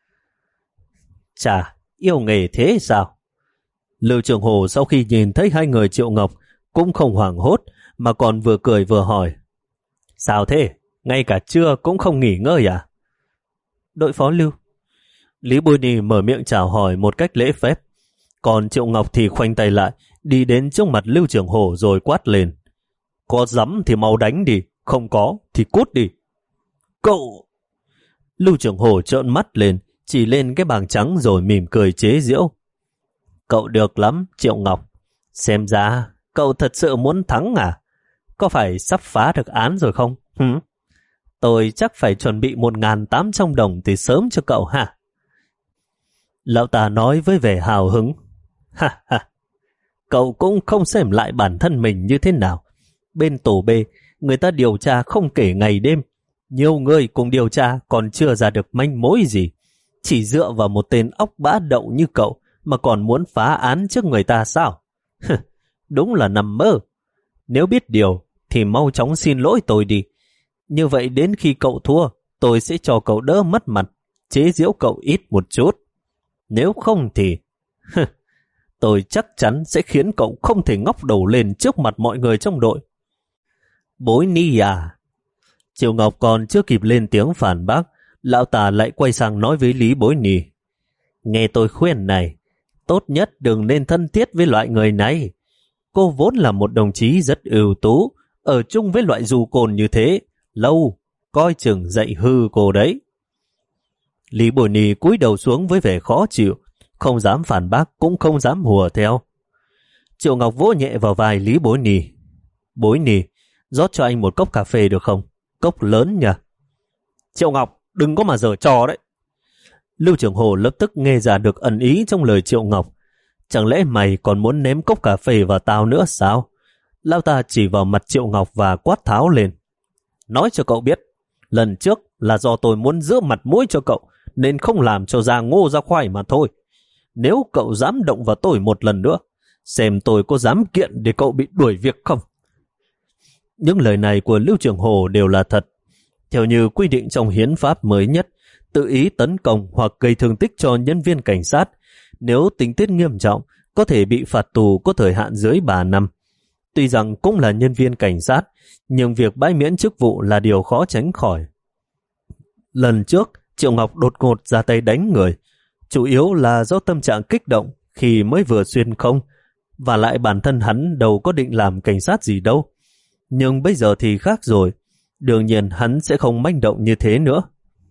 Chà, yêu nghề thế sao? Lưu Trường Hổ sau khi nhìn thấy hai người Triệu Ngọc cũng không hoảng hốt, mà còn vừa cười vừa hỏi, sao thế? Ngay cả trưa cũng không nghỉ ngơi à? Đội phó Lưu. Lý Bôi Nì mở miệng chào hỏi một cách lễ phép, còn Triệu Ngọc thì khoanh tay lại, đi đến trước mặt Lưu Trường Hổ rồi quát lên, có dám thì mau đánh đi, không có thì cút đi. Cậu! Lưu Trường Hổ trợn mắt lên, chỉ lên cái bảng trắng rồi mỉm cười chế giễu. Cậu được lắm, Triệu Ngọc. Xem ra cậu thật sự muốn thắng à? Có phải sắp phá được án rồi không? Hử? Tôi chắc phải chuẩn bị một nghìn tám trăm đồng từ sớm cho cậu hả? Lão ta nói với vẻ hào hứng. Ha ha! Cậu cũng không xem lại bản thân mình như thế nào. Bên tổ B, người ta điều tra không kể ngày đêm. Nhiều người cùng điều tra còn chưa ra được manh mối gì. Chỉ dựa vào một tên óc bã đậu như cậu mà còn muốn phá án trước người ta sao? Đúng là nằm mơ. Nếu biết điều thì mau chóng xin lỗi tôi đi. Như vậy đến khi cậu thua, tôi sẽ cho cậu đỡ mất mặt, chế giễu cậu ít một chút. Nếu không thì tôi chắc chắn sẽ khiến cậu không thể ngóc đầu lên trước mặt mọi người trong đội. Bối Ni à? Triệu Ngọc còn chưa kịp lên tiếng phản bác, lão ta lại quay sang nói với Lý Bối Ni. Nghe tôi khuyên này, tốt nhất đừng nên thân thiết với loại người này. Cô vốn là một đồng chí rất ưu tú, ở chung với loại dù cồn như thế, lâu, coi chừng dạy hư cô đấy. Lý Bối Ni cúi đầu xuống với vẻ khó chịu, không dám phản bác cũng không dám hùa theo. Triệu Ngọc vỗ nhẹ vào vai Lý Bối Ni. Bối Ni, rót cho anh một cốc cà phê được không? Cốc lớn nhỉ? Triệu Ngọc, đừng có mà giở trò đấy. Lưu Trường Hồ lập tức nghe ra được ẩn ý trong lời Triệu Ngọc. Chẳng lẽ mày còn muốn ném cốc cà phê vào tao nữa sao? Lão ta chỉ vào mặt Triệu Ngọc và quát tháo lên. Nói cho cậu biết, lần trước là do tôi muốn giữ mặt mũi cho cậu, nên không làm cho ra ngô ra khoai mà thôi. Nếu cậu dám động vào tôi một lần nữa, xem tôi có dám kiện để cậu bị đuổi việc không? Những lời này của Lưu Trường Hồ đều là thật. Theo như quy định trong hiến pháp mới nhất, tự ý tấn công hoặc gây thương tích cho nhân viên cảnh sát, nếu tình tiết nghiêm trọng, có thể bị phạt tù có thời hạn dưới ba năm. Tuy rằng cũng là nhân viên cảnh sát, nhưng việc bãi miễn chức vụ là điều khó tránh khỏi. Lần trước, Triệu Ngọc đột ngột ra tay đánh người, chủ yếu là do tâm trạng kích động khi mới vừa xuyên không, và lại bản thân hắn đâu có định làm cảnh sát gì đâu. Nhưng bây giờ thì khác rồi, đương nhiên hắn sẽ không manh động như thế nữa.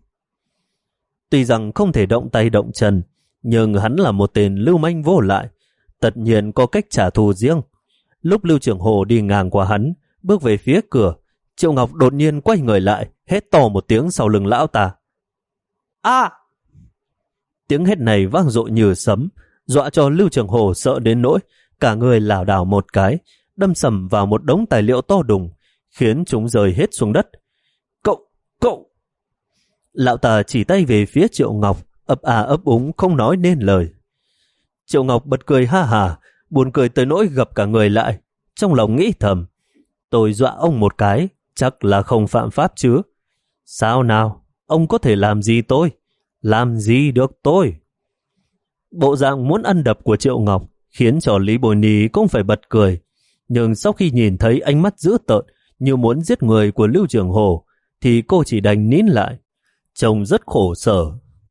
Tuy rằng không thể động tay động chân, nhưng hắn là một tên lưu manh vô lại, tất nhiên có cách trả thù riêng. Lúc Lưu Trường Hồ đi ngang qua hắn, bước về phía cửa, Triệu Ngọc đột nhiên quay người lại, hét to một tiếng sau lưng lão ta. A! Tiếng hét này vang dội như sấm, dọa cho Lưu Trường Hồ sợ đến nỗi cả người lảo đảo một cái, đâm sầm vào một đống tài liệu to đùng, khiến chúng rơi hết xuống đất. Cậu! Cậu! Lão ta chỉ tay về phía Triệu Ngọc, ấp à ấp úng không nói nên lời. Triệu Ngọc bật cười ha hà, buồn cười tới nỗi gập cả người lại, trong lòng nghĩ thầm, tôi dọa ông một cái, chắc là không phạm pháp chứ. Sao nào, Ông có thể làm gì tôi? Làm gì được tôi? Bộ dạng muốn ăn đập của Triệu Ngọc khiến cho Lý Bồi Nhi cũng phải bật cười. Nhưng sau khi nhìn thấy ánh mắt dữ tợn như muốn giết người của Lưu Trường Hồ, thì cô chỉ đành nín lại. Trông rất khổ sở.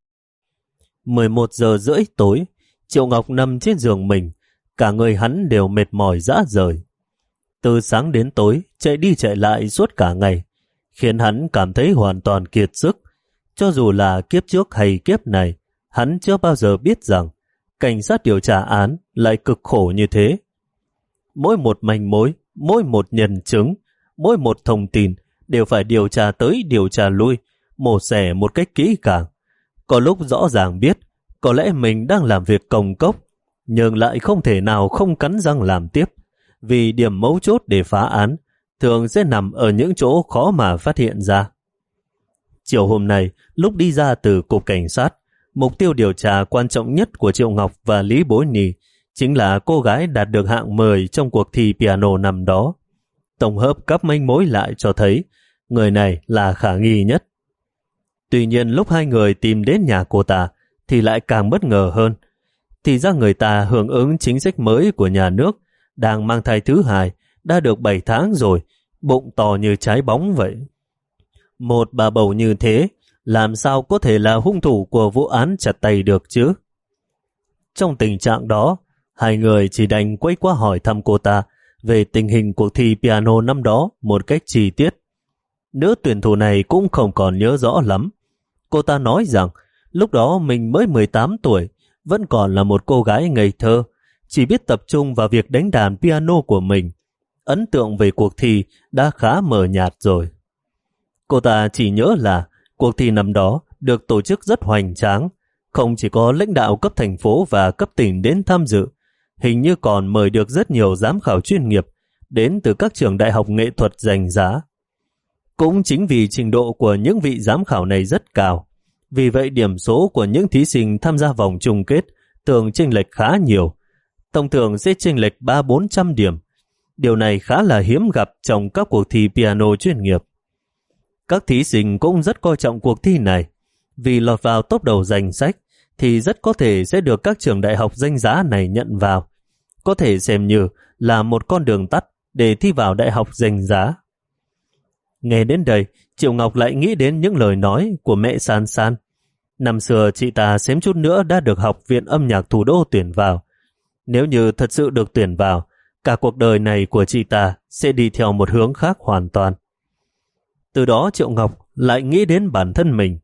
mười một giờ rưỡi tối, Triệu Ngọc nằm trên giường mình, cả người hắn đều mệt mỏi rã rời. Từ sáng đến tối, chạy đi chạy lại suốt cả ngày, khiến hắn cảm thấy hoàn toàn kiệt sức. Cho dù là kiếp trước hay kiếp này, hắn chưa bao giờ biết rằng cảnh sát điều tra án lại cực khổ như thế. Mỗi một manh mối, mỗi một nhân chứng, mỗi một thông tin đều phải điều tra tới điều tra lui, mổ xẻ một cách kỹ càng. Có lúc rõ ràng biết có lẽ mình đang làm việc công cốc, nhưng lại không thể nào không cắn răng làm tiếp, vì điểm mấu chốt để phá án thường sẽ nằm ở những chỗ khó mà phát hiện ra. Chiều hôm nay, lúc đi ra từ cục cảnh sát, mục tiêu điều tra quan trọng nhất của Triệu Ngọc và Lý Bối Nhi chính là cô gái đạt được hạng mười trong cuộc thi piano năm đó. Tổng hợp các manh mối lại cho thấy người này là khả nghi nhất. Tuy nhiên lúc hai người tìm đến nhà cô ta thì lại càng bất ngờ hơn. Thì ra người ta hưởng ứng chính sách mới của nhà nước, đang mang thai thứ hai, đã được bảy tháng rồi, bụng to như trái bóng vậy. Một bà bầu như thế, làm sao có thể là hung thủ của vụ án chặt tay được chứ? Trong tình trạng đó, hai người chỉ đành quay qua hỏi thăm cô ta về tình hình cuộc thi piano năm đó một cách chi tiết. Nữ tuyển thủ này cũng không còn nhớ rõ lắm. Cô ta nói rằng lúc đó mình mới mười tám tuổi, vẫn còn là một cô gái ngây thơ, chỉ biết tập trung vào việc đánh đàn piano của mình. Ấn tượng về cuộc thi đã khá mờ nhạt rồi. Cô ta chỉ nhớ là cuộc thi năm đó được tổ chức rất hoành tráng, không chỉ có lãnh đạo cấp thành phố và cấp tỉnh đến tham dự, hình như còn mời được rất nhiều giám khảo chuyên nghiệp đến từ các trường đại học nghệ thuật giành giá. Cũng chính vì trình độ của những vị giám khảo này rất cao, vì vậy điểm số của những thí sinh tham gia vòng chung kết thường chênh lệch khá nhiều, thông thường sẽ chênh lệch ba bốn trăm điểm. Điều này khá là hiếm gặp trong các cuộc thi piano chuyên nghiệp. Các thí sinh cũng rất coi trọng cuộc thi này, vì lọt vào top đầu danh sách thì rất có thể sẽ được các trường đại học danh giá này nhận vào, có thể xem như là một con đường tắt để thi vào đại học danh giá. Nghe đến đây, Triệu Ngọc lại nghĩ đến những lời nói của mẹ San San. Năm xưa chị ta xém chút nữa đã được Học viện Âm nhạc Thủ đô tuyển vào. Nếu như thật sự được tuyển vào, cả cuộc đời này của chị ta sẽ đi theo một hướng khác hoàn toàn. Từ đó Triệu Ngọc lại nghĩ đến bản thân mình.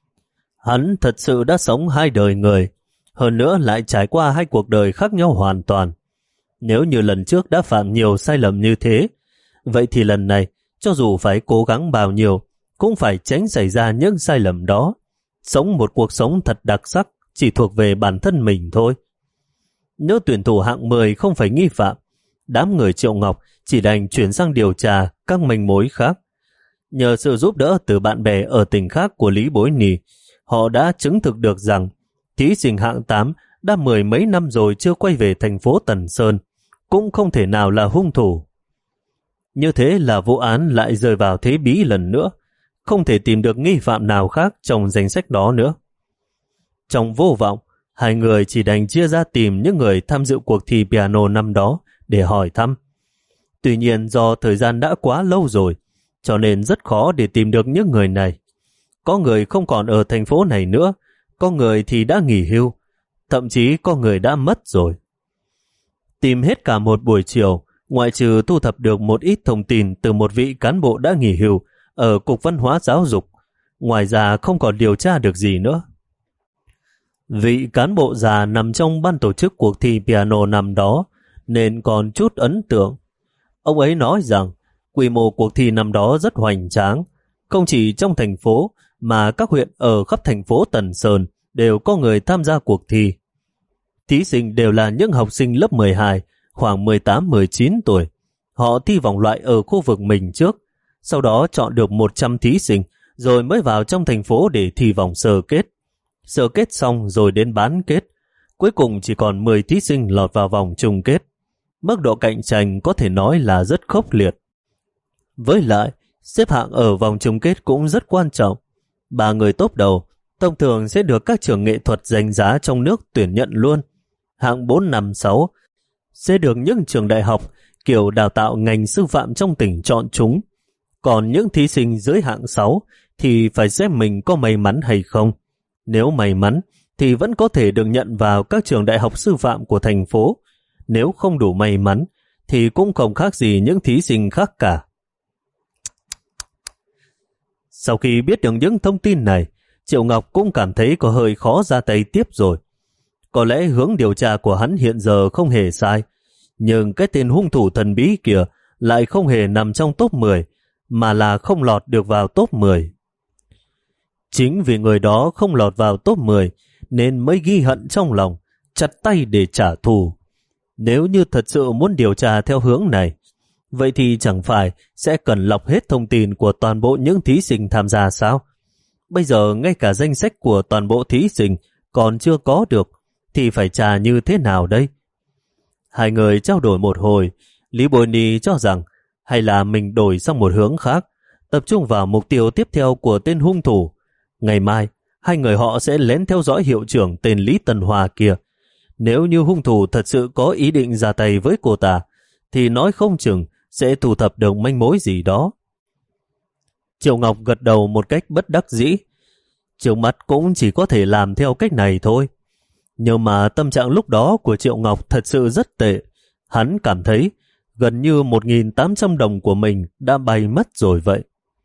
Hắn thật sự đã sống hai đời người, hơn nữa lại trải qua hai cuộc đời khác nhau hoàn toàn. Nếu như lần trước đã phạm nhiều sai lầm như thế, vậy thì lần này, cho dù phải cố gắng bao nhiêu, cũng phải tránh xảy ra những sai lầm đó. Sống một cuộc sống thật đặc sắc chỉ thuộc về bản thân mình thôi. Nếu tuyển thủ hạng mười không phải nghi phạm, đám người Triệu Ngọc chỉ đành chuyển sang điều tra các manh mối khác. Nhờ sự giúp đỡ từ bạn bè ở tỉnh khác của Lý Bối Nhi, họ đã chứng thực được rằng thí sinh hạng tám đã mười mấy năm rồi chưa quay về thành phố Tần Sơn, cũng không thể nào là hung thủ. Như thế là vụ án lại rơi vào thế bí lần nữa, không thể tìm được nghi phạm nào khác trong danh sách đó nữa. Trong vô vọng, hai người chỉ đành chia ra tìm những người tham dự cuộc thi piano năm đó để hỏi thăm. Tuy nhiên do thời gian đã quá lâu rồi, cho nên rất khó để tìm được những người này. Có người không còn ở thành phố này nữa, có người thì đã nghỉ hưu, thậm chí có người đã mất rồi. Tìm hết cả một buổi chiều, ngoại trừ thu thập được một ít thông tin từ một vị cán bộ đã nghỉ hưu ở Cục Văn hóa Giáo dục, ngoài ra không còn điều tra được gì nữa. Vị cán bộ già nằm trong ban tổ chức cuộc thi piano năm đó nên còn chút ấn tượng. Ông ấy nói rằng quy mô cuộc thi năm đó rất hoành tráng, không chỉ trong thành phố mà các huyện ở khắp thành phố Tần Sơn đều có người tham gia cuộc thi. Thí sinh đều là những học sinh lớp mười hai, khoảng mười tám mười chín tuổi. Họ thi vòng loại ở khu vực mình trước, sau đó chọn được một trăm thí sinh rồi mới vào trong thành phố để thi vòng sơ kết. Sơ kết xong rồi đến bán kết, cuối cùng chỉ còn mười thí sinh lọt vào vòng chung kết. Mức độ cạnh tranh có thể nói là rất khốc liệt. Với lại, xếp hạng ở vòng chung kết cũng rất quan trọng. Ba người top đầu thông thường sẽ được các trường nghệ thuật danh giá trong nước tuyển nhận luôn. Hạng bốn, năm, sáu sẽ được những trường đại học kiểu đào tạo ngành sư phạm trong tỉnh chọn chúng. Còn những thí sinh dưới hạng sáu thì phải xem mình có may mắn hay không. Nếu may mắn thì vẫn có thể được nhận vào các trường đại học sư phạm của thành phố. Nếu không đủ may mắn thì cũng không khác gì những thí sinh khác cả. Sau khi biết được những thông tin này, Triệu Ngọc cũng cảm thấy có hơi khó ra tay tiếp rồi. Có lẽ hướng điều tra của hắn hiện giờ không hề sai, nhưng cái tên hung thủ thần bí kia lại không hề nằm trong top mười, mà là không lọt được vào top mười. Chính vì người đó không lọt vào top mười nên mới ghi hận trong lòng, chặt tay để trả thù. Nếu như thật sự muốn điều tra theo hướng này, vậy thì chẳng phải sẽ cần lọc hết thông tin của toàn bộ những thí sinh tham gia sao? Bây giờ ngay cả danh sách của toàn bộ thí sinh còn chưa có được, thì phải tra như thế nào đây? Hai người trao đổi một hồi, Lý Bồi Ni cho rằng hay là mình đổi sang một hướng khác, tập trung vào mục tiêu tiếp theo của tên hung thủ. Ngày mai, hai người họ sẽ lén theo dõi hiệu trưởng tên Lý Tần Hòa kia. Nếu như hung thủ thật sự có ý định ra tay với cô ta, thì nói không chừng sẽ thu thập được manh mối gì đó. Triệu Ngọc gật đầu một cách bất đắc dĩ. Trước mắt cũng chỉ có thể làm theo cách này thôi. Nhưng mà tâm trạng lúc đó của Triệu Ngọc thật sự rất tệ. Hắn cảm thấy gần như một nghìn tám trăm đồng của mình đã bay mất rồi vậy.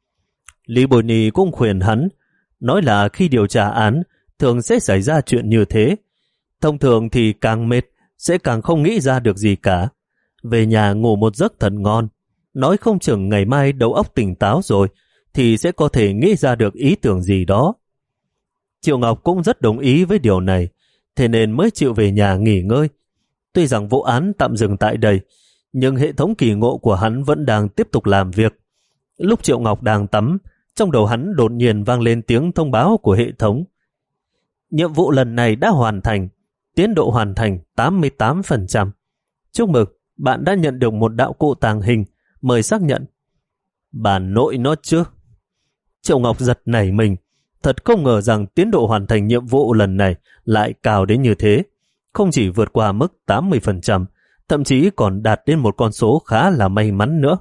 Lý Bồi Ni cũng khuyên hắn, nói là khi điều tra án thường sẽ xảy ra chuyện như thế. Thông thường thì càng mệt sẽ càng không nghĩ ra được gì cả. Về nhà ngủ một giấc thật ngon, nói không chừng ngày mai đầu óc tỉnh táo rồi thì sẽ có thể nghĩ ra được ý tưởng gì đó. Triệu Ngọc cũng rất đồng ý với điều này, thế nên mới chịu về nhà nghỉ ngơi. Tuy rằng vụ án tạm dừng tại đây, nhưng hệ thống kỳ ngộ của hắn vẫn đang tiếp tục làm việc. Lúc Triệu Ngọc đang tắm, trong đầu hắn đột nhiên vang lên tiếng thông báo của hệ thống. Nhiệm vụ lần này đã hoàn thành, tiến độ hoàn thành tám mươi tám phần trăm. Chúc mừng, bạn đã nhận được một đạo cụ tàng hình, mời xác nhận. Bà nội nó chứ. Triệu Ngọc giật nảy mình, thật không ngờ rằng tiến độ hoàn thành nhiệm vụ lần này lại cao đến như thế. Không chỉ vượt qua mức tám mươi phần trăm, thậm chí còn đạt đến một con số khá là may mắn nữa.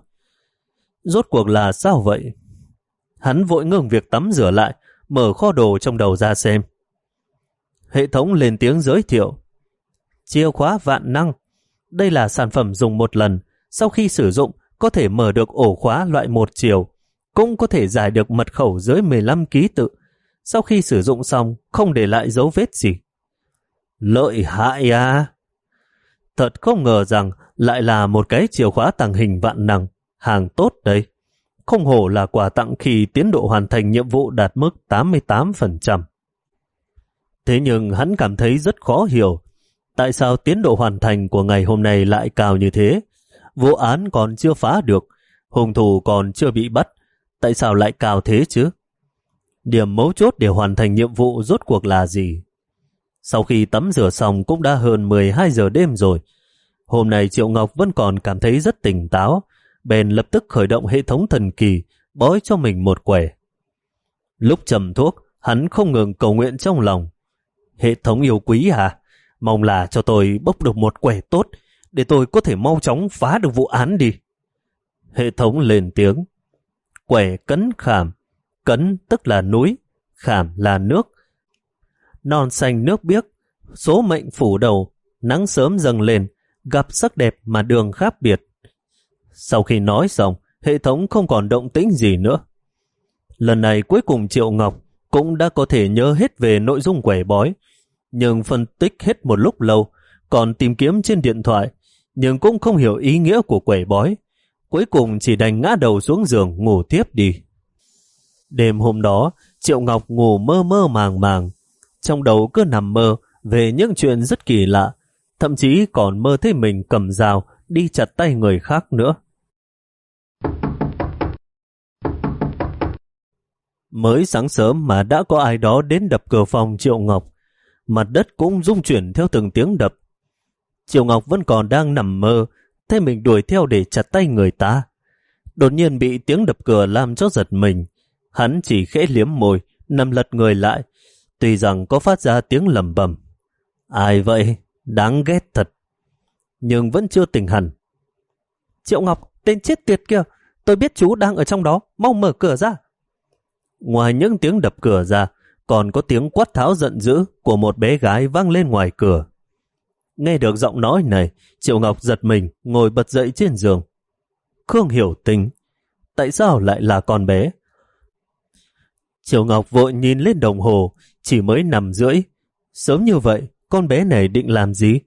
Rốt cuộc là sao vậy? Hắn vội ngừng việc tắm rửa lại, mở kho đồ trong đầu ra xem. Hệ thống lên tiếng giới thiệu. Chìa khóa vạn năng. Đây là sản phẩm dùng một lần, sau khi sử dụng có thể mở được ổ khóa loại một chiều, cũng có thể giải được mật khẩu dưới mười lăm ký tự. Sau khi sử dụng xong, không để lại dấu vết gì. Lợi hại à! Thật không ngờ rằng lại là một cái chìa khóa tàng hình vạn năng, hàng tốt đây. Không hổ là quà tặng khi tiến độ hoàn thành nhiệm vụ đạt mức tám mươi tám phần trăm. Thế nhưng hắn cảm thấy rất khó hiểu, tại sao tiến độ hoàn thành của ngày hôm nay lại cao như thế? Vụ án còn chưa phá được, hung thủ còn chưa bị bắt, tại sao lại cao thế chứ? Điểm mấu chốt để hoàn thành nhiệm vụ rốt cuộc là gì? Sau khi tắm rửa xong cũng đã hơn mười hai giờ đêm rồi. Hôm nay Triệu Ngọc vẫn còn cảm thấy rất tỉnh táo, bèn lập tức khởi động hệ thống thần kỳ, bói cho mình một quẻ. Lúc châm thuốc, hắn không ngừng cầu nguyện trong lòng. Hệ thống yêu quý à? Mong là cho tôi bốc được một quẻ tốt, để tôi có thể mau chóng phá được vụ án đi. Hệ thống lên tiếng. Quẻ cấn khảm. Cấn tức là núi, khảm là nước. Non xanh nước biếc, số mệnh phủ đầu, nắng sớm dâng lên, gặp sắc đẹp mà đường khác biệt. Sau khi nói xong, hệ thống không còn động tĩnh gì nữa. Lần này cuối cùng Triệu Ngọc cũng đã có thể nhớ hết về nội dung quẻ bói, nhưng phân tích hết một lúc lâu, còn tìm kiếm trên điện thoại, nhưng cũng không hiểu ý nghĩa của quẻ bói. Cuối cùng chỉ đành ngã đầu xuống giường ngủ tiếp đi. Đêm hôm đó, Triệu Ngọc ngủ mơ mơ màng màng, trong đầu cứ nằm mơ về những chuyện rất kỳ lạ, thậm chí còn mơ thấy mình cầm dao đi chặt tay người khác nữa. Mới sáng sớm mà đã có ai đó đến đập cửa phòng Triệu Ngọc, mặt đất cũng rung chuyển theo từng tiếng đập. Triệu Ngọc vẫn còn đang nằm mơ, thấy mình đuổi theo để chặt tay người ta. Đột nhiên bị tiếng đập cửa làm cho giật mình, hắn chỉ khẽ liếm môi, nằm lật người lại, tuy rằng có phát ra tiếng lẩm bẩm. Ai vậy? Đáng ghét thật. Nhưng vẫn chưa tỉnh hẳn. Triệu Ngọc, tên chết tiệt kia, tôi biết chú đang ở trong đó, mau mở cửa ra. Ngoài những tiếng đập cửa ra, còn có tiếng quát tháo giận dữ của một bé gái vang lên ngoài cửa. Nghe được giọng nói này, Triệu Ngọc giật mình, ngồi bật dậy trên giường. Khương Hiểu Tình, tại sao lại là con bé? Triệu Ngọc vội nhìn lên đồng hồ, chỉ mới nằm rưỡi. Sớm như vậy, con bé này định làm gì?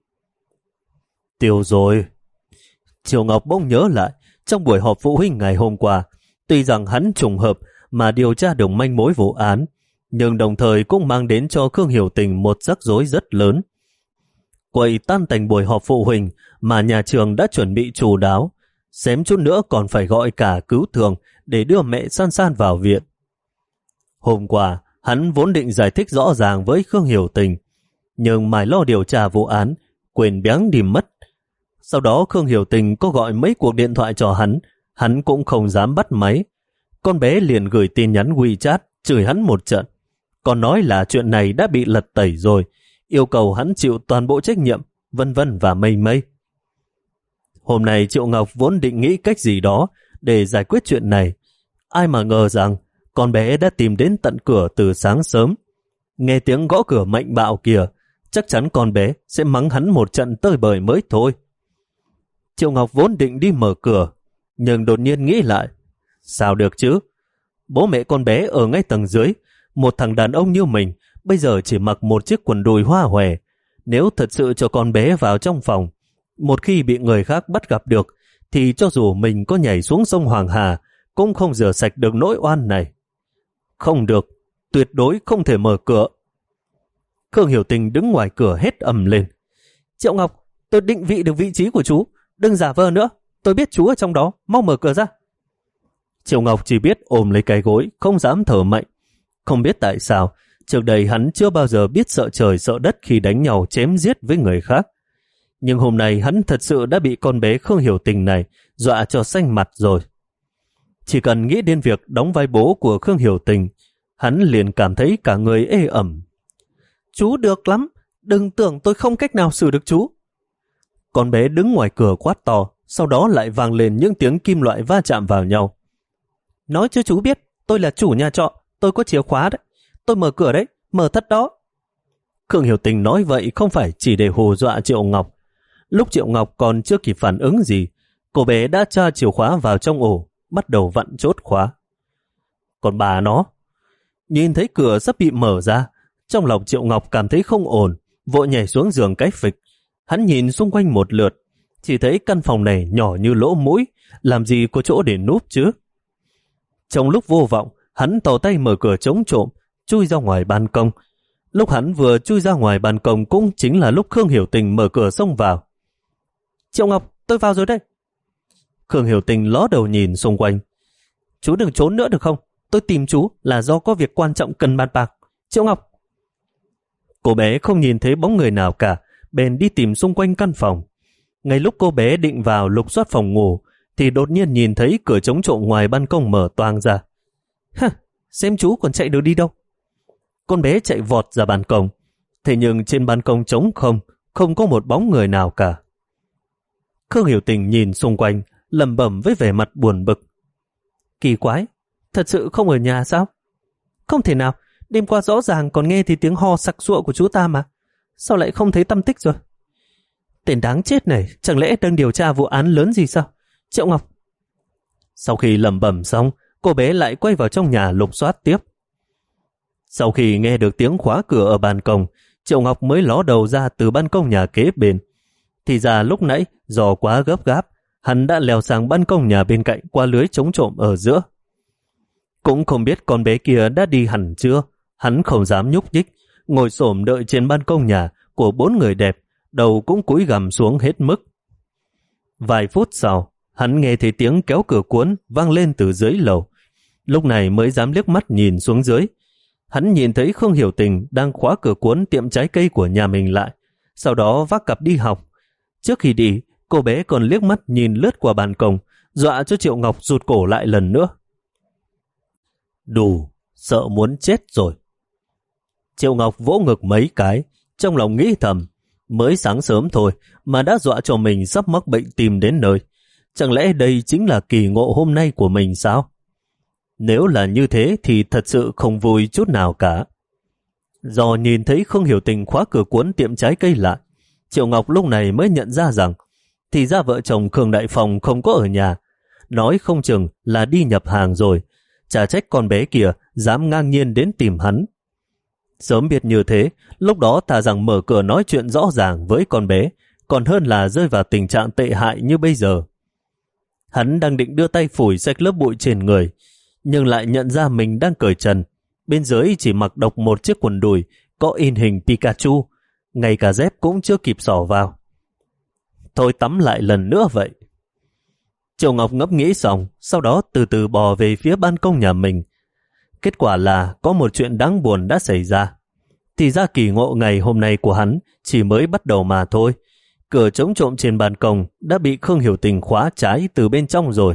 Tiêu rồi. Triệu Ngọc bỗng nhớ lại, trong buổi họp phụ huynh ngày hôm qua, tuy rằng hắn trùng hợp mà điều tra được manh mối vụ án, nhưng đồng thời cũng mang đến cho Khương Hiểu Tình một rắc rối rất lớn. Quậy tan tành buổi họp phụ huynh mà nhà trường đã chuẩn bị chu đáo, xém chút nữa còn phải gọi cả cứu thương để đưa mẹ San San vào viện. Hôm qua, hắn vốn định giải thích rõ ràng với Khương Hiểu Tình, nhưng mải lo điều tra vụ án, quên béng đi mất. Sau đó Khương Hiểu Tình có gọi mấy cuộc điện thoại cho hắn, hắn cũng không dám bắt máy. Con bé liền gửi tin nhắn WeChat, chửi hắn một trận, còn nói là chuyện này đã bị lật tẩy rồi, yêu cầu hắn chịu toàn bộ trách nhiệm, vân vân và mây mây. Hôm nay Triệu Ngọc vốn định nghĩ cách gì đó để giải quyết chuyện này. Ai mà ngờ rằng con bé đã tìm đến tận cửa từ sáng sớm. Nghe tiếng gõ cửa mạnh bạo kìa, chắc chắn con bé sẽ mắng hắn một trận tơi bời mới thôi. Triệu Ngọc vốn định đi mở cửa, nhưng đột nhiên nghĩ lại. Sao được chứ? Bố mẹ con bé ở ngay tầng dưới, một thằng đàn ông như mình bây giờ chỉ mặc một chiếc quần đùi hoa hòe. Nếu thật sự cho con bé vào trong phòng, một khi bị người khác bắt gặp được, thì cho dù mình có nhảy xuống sông Hoàng Hà, cũng không rửa sạch được nỗi oan này. Không được, tuyệt đối không thể mở cửa. Khương Hiểu Tình đứng ngoài cửa hét ầm lên. Triệu Ngọc, tôi định vị được vị trí của chú, đừng giả vờ nữa, tôi biết chú ở trong đó, mau mở cửa ra. Triệu Ngọc chỉ biết ôm lấy cái gối, không dám thở mạnh. Không biết tại sao, trước đây hắn chưa bao giờ biết sợ trời sợ đất khi đánh nhau chém giết với người khác. Nhưng hôm nay hắn thật sự đã bị con bé Khương Hiểu Tình này dọa cho xanh mặt rồi. Chỉ cần nghĩ đến việc đóng vai bố của Khương Hiểu Tình, hắn liền cảm thấy cả người ê ẩm. Chú được lắm, đừng tưởng tôi không cách nào xử được chú. Con bé đứng ngoài cửa quát to, sau đó lại vang lên những tiếng kim loại va chạm vào nhau. Nói cho chú biết, tôi là chủ nhà trọ, tôi có chìa khóa đấy, tôi mở cửa đấy, mở thật đó. Khương Hiểu Tình nói vậy không phải chỉ để hù dọa Triệu Ngọc. Lúc Triệu Ngọc còn chưa kịp phản ứng gì, cô bé đã tra chìa khóa vào trong ổ, bắt đầu vặn chốt khóa. Còn bà nó, nhìn thấy cửa sắp bị mở ra, trong lòng Triệu Ngọc cảm thấy không ổn, vội nhảy xuống giường cái phịch. Hắn nhìn xung quanh một lượt, chỉ thấy căn phòng này nhỏ như lỗ mũi, làm gì có chỗ để núp chứ. Trong lúc vô vọng, hắn tò tay mở cửa chống trộm, chui ra ngoài ban công. Lúc hắn vừa chui ra ngoài ban công cũng chính là lúc Khương Hiểu Tình mở cửa xông vào. Triệu Ngọc, tôi vào rồi đây. Khương Hiểu Tình ló đầu nhìn xung quanh. Chú đừng trốn nữa được không? Tôi tìm chú là do có việc quan trọng cần bàn bạc. Triệu Ngọc. Cô bé không nhìn thấy bóng người nào cả, bèn đi tìm xung quanh căn phòng. Ngay lúc cô bé định vào lục soát phòng ngủ, thì đột nhiên nhìn thấy cửa chống trộm ngoài ban công mở toang ra. Hả, xem chú còn chạy được đi đâu. Con bé chạy vọt ra ban công, thế nhưng trên ban công trống không, không có một bóng người nào cả. Khương Hiểu Tình nhìn xung quanh, lẩm bẩm với vẻ mặt buồn bực. Kỳ quái, thật sự không ở nhà sao? Không thể nào, đêm qua rõ ràng còn nghe thấy tiếng ho sặc sụa của chú ta mà. Sao lại không thấy tăm tích rồi? Tên đáng chết này, chẳng lẽ đang điều tra vụ án lớn gì sao? Triệu Ngọc. Sau khi lẩm bẩm xong, cô bé lại quay vào trong nhà lục soát tiếp. Sau khi nghe được tiếng khóa cửa ở ban công, Triệu Ngọc mới ló đầu ra từ ban công nhà kế bên. Thì ra lúc nãy, do quá gấp gáp, hắn đã leo sang ban công nhà bên cạnh qua lưới chống trộm ở giữa. Cũng không biết con bé kia đã đi hẳn chưa, hắn không dám nhúc nhích, ngồi xổm đợi trên ban công nhà của bốn người đẹp, đầu cũng cúi gằm xuống hết mức. Vài phút sau, hắn nghe thấy tiếng kéo cửa cuốn vang lên từ dưới lầu. Lúc này mới dám liếc mắt nhìn xuống dưới. Hắn nhìn thấy Khương Hiểu Tình đang khóa cửa cuốn tiệm trái cây của nhà mình lại, sau đó vác cặp đi học. Trước khi đi, cô bé còn liếc mắt nhìn lướt qua ban công, dọa cho Triệu Ngọc rụt cổ lại lần nữa. Đủ, sợ muốn chết rồi. Triệu Ngọc vỗ ngực mấy cái, trong lòng nghĩ thầm, mới sáng sớm thôi mà đã dọa cho mình sắp mắc bệnh tim đến nơi. Chẳng lẽ đây chính là kỳ ngộ hôm nay của mình sao? Nếu là như thế thì thật sự không vui chút nào cả. Do nhìn thấy Khương Hiểu Tình khóa cửa cuốn tiệm trái cây lại, Triệu Ngọc lúc này mới nhận ra rằng thì ra vợ chồng Khương Đại Phong không có ở nhà, nói không chừng là đi nhập hàng rồi. Chả trách con bé kia dám ngang nhiên đến tìm hắn. Sớm biết như thế, lúc đó thà rằng mở cửa nói chuyện rõ ràng với con bé, còn hơn là rơi vào tình trạng tệ hại như bây giờ. Hắn đang định đưa tay phủi sạch lớp bụi trên người, nhưng lại nhận ra mình đang cởi trần. Bên dưới chỉ mặc độc một chiếc quần đùi có in hình Pikachu, ngay cả dép cũng chưa kịp xỏ vào. Thôi tắm lại lần nữa vậy. Triệu Ngọc ngẫm nghĩ xong, sau đó từ từ bò về phía ban công nhà mình. Kết quả là có một chuyện đáng buồn đã xảy ra. Thì ra kỳ ngộ ngày hôm nay của hắn chỉ mới bắt đầu mà thôi. Cửa chống trộm trên ban công đã bị Khương Hiểu Tình khóa trái từ bên trong rồi.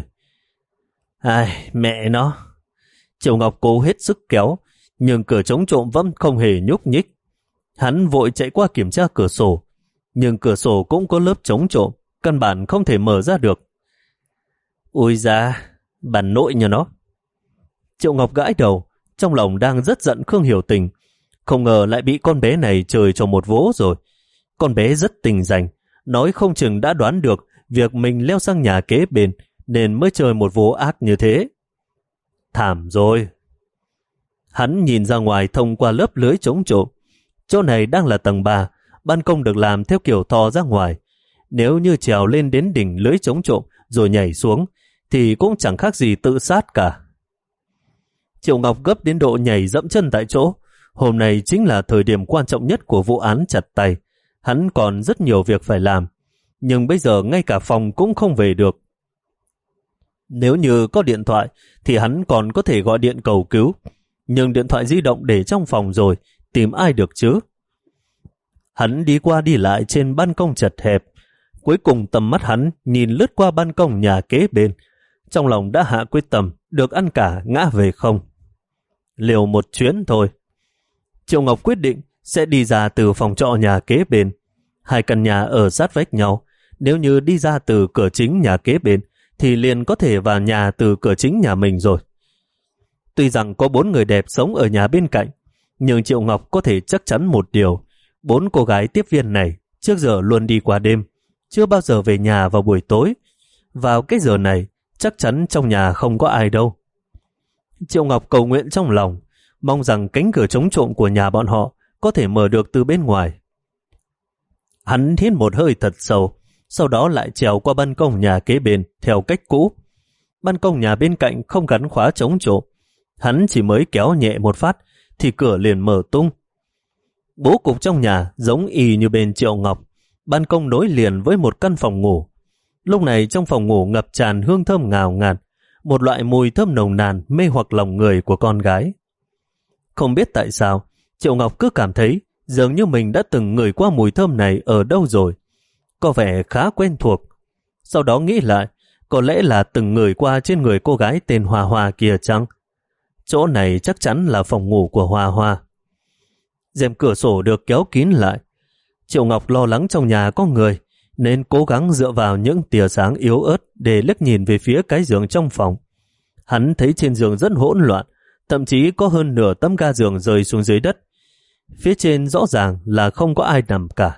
Ai, mẹ nó. Triệu Ngọc cố hết sức kéo, nhưng cửa chống trộm vẫn không hề nhúc nhích. Hắn vội chạy qua kiểm tra cửa sổ, nhưng cửa sổ cũng có lớp chống trộm, căn bản không thể mở ra được. Ôi da, bản nội như nó. Triệu Ngọc gãi đầu, trong lòng đang rất giận Khương Hiểu Tình. Không ngờ lại bị con bé này chơi cho một vố rồi. Con bé rất tình rành, nói không chừng đã đoán được việc mình leo sang nhà kế bên, nên mới chơi một vố ác như thế. Thảm rồi. Hắn nhìn ra ngoài thông qua lớp lưới chống trộm. Chỗ này đang là tầng ba, ban công được làm theo kiểu thò ra ngoài. Nếu như trèo lên đến đỉnh lưới chống trộm rồi nhảy xuống, thì cũng chẳng khác gì tự sát cả. Triệu Ngọc gấp đến độ nhảy dẫm chân tại chỗ. Hôm nay chính là thời điểm quan trọng nhất của vụ án chặt tay. Hắn còn rất nhiều việc phải làm, nhưng bây giờ ngay cả phòng cũng không về được. Nếu như có điện thoại thì hắn còn có thể gọi điện cầu cứu, nhưng điện thoại di động để trong phòng rồi, tìm ai được chứ? Hắn đi qua đi lại trên ban công chật hẹp. Cuối cùng tầm mắt hắn nhìn lướt qua ban công nhà kế bên. Trong lòng đã hạ quyết tâm được ăn cả ngã về không. Liều một chuyến thôi. Triệu Ngọc quyết định sẽ đi ra từ phòng trọ nhà kế bên. Hai căn nhà ở sát vách nhau. Nếu như đi ra từ cửa chính nhà kế bên thì liền có thể vào nhà từ cửa chính nhà mình rồi. Tuy rằng có bốn người đẹp sống ở nhà bên cạnh, nhưng Triệu Ngọc có thể chắc chắn một điều. Bốn cô gái tiếp viên này trước giờ luôn đi qua đêm, chưa bao giờ về nhà vào buổi tối. Vào cái giờ này, chắc chắn trong nhà không có ai đâu. Triệu Ngọc cầu nguyện trong lòng, mong rằng cánh cửa chống trộm của nhà bọn họ có thể mở được từ bên ngoài. Hắn hít một hơi thật sâu, sau đó lại trèo qua ban công nhà kế bên theo cách cũ. Ban công nhà bên cạnh không gắn khóa chống trộm. Hắn chỉ mới kéo nhẹ một phát thì cửa liền mở tung. Bố cục trong nhà giống y như bên Triệu Ngọc. Ban công nối liền với một căn phòng ngủ. Lúc này trong phòng ngủ ngập tràn hương thơm ngào ngạt, một loại mùi thơm nồng nàn mê hoặc lòng người của con gái. Không biết tại sao, Triệu Ngọc cứ cảm thấy dường như mình đã từng ngửi qua mùi thơm này ở đâu rồi. Có vẻ khá quen thuộc. Sau đó nghĩ lại, có lẽ là từng ngửi qua trên người cô gái tên Hoa Hoa kia chăng? Chỗ này chắc chắn là phòng ngủ của Hoa Hoa. Rèm cửa sổ được kéo kín lại. Triệu Ngọc lo lắng trong nhà có người, nên cố gắng dựa vào những tia sáng yếu ớt để liếc nhìn về phía cái giường trong phòng. Hắn thấy trên giường rất hỗn loạn, thậm chí có hơn nửa tấm ga giường rơi xuống dưới đất. Phía trên rõ ràng là không có ai nằm cả.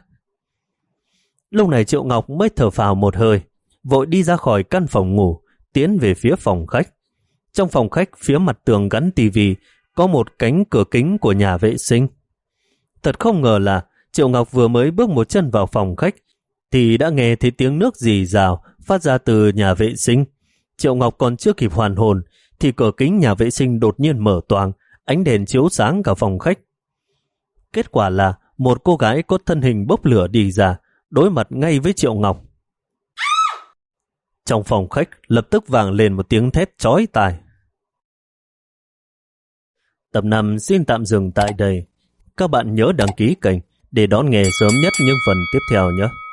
Lúc này Triệu Ngọc mới thở phào một hơi, vội đi ra khỏi căn phòng ngủ, tiến về phía phòng khách. Trong phòng khách, phía mặt tường gắn tivi, có một cánh cửa kính của nhà vệ sinh. Thật không ngờ là Triệu Ngọc vừa mới bước một chân vào phòng khách thì đã nghe thấy tiếng nước rì rào phát ra từ nhà vệ sinh. Triệu Ngọc còn chưa kịp hoàn hồn thì cửa kính nhà vệ sinh đột nhiên mở toang, ánh đèn chiếu sáng cả phòng khách. Kết quả là một cô gái có thân hình bốc lửa đi ra, đối mặt ngay với Triệu Ngọc. Trong phòng khách lập tức vang lên một tiếng thét chói tai. Tập năm xin tạm dừng tại đây. Các bạn nhớ đăng ký kênh để đón nghe sớm nhất những phần tiếp theo nhé.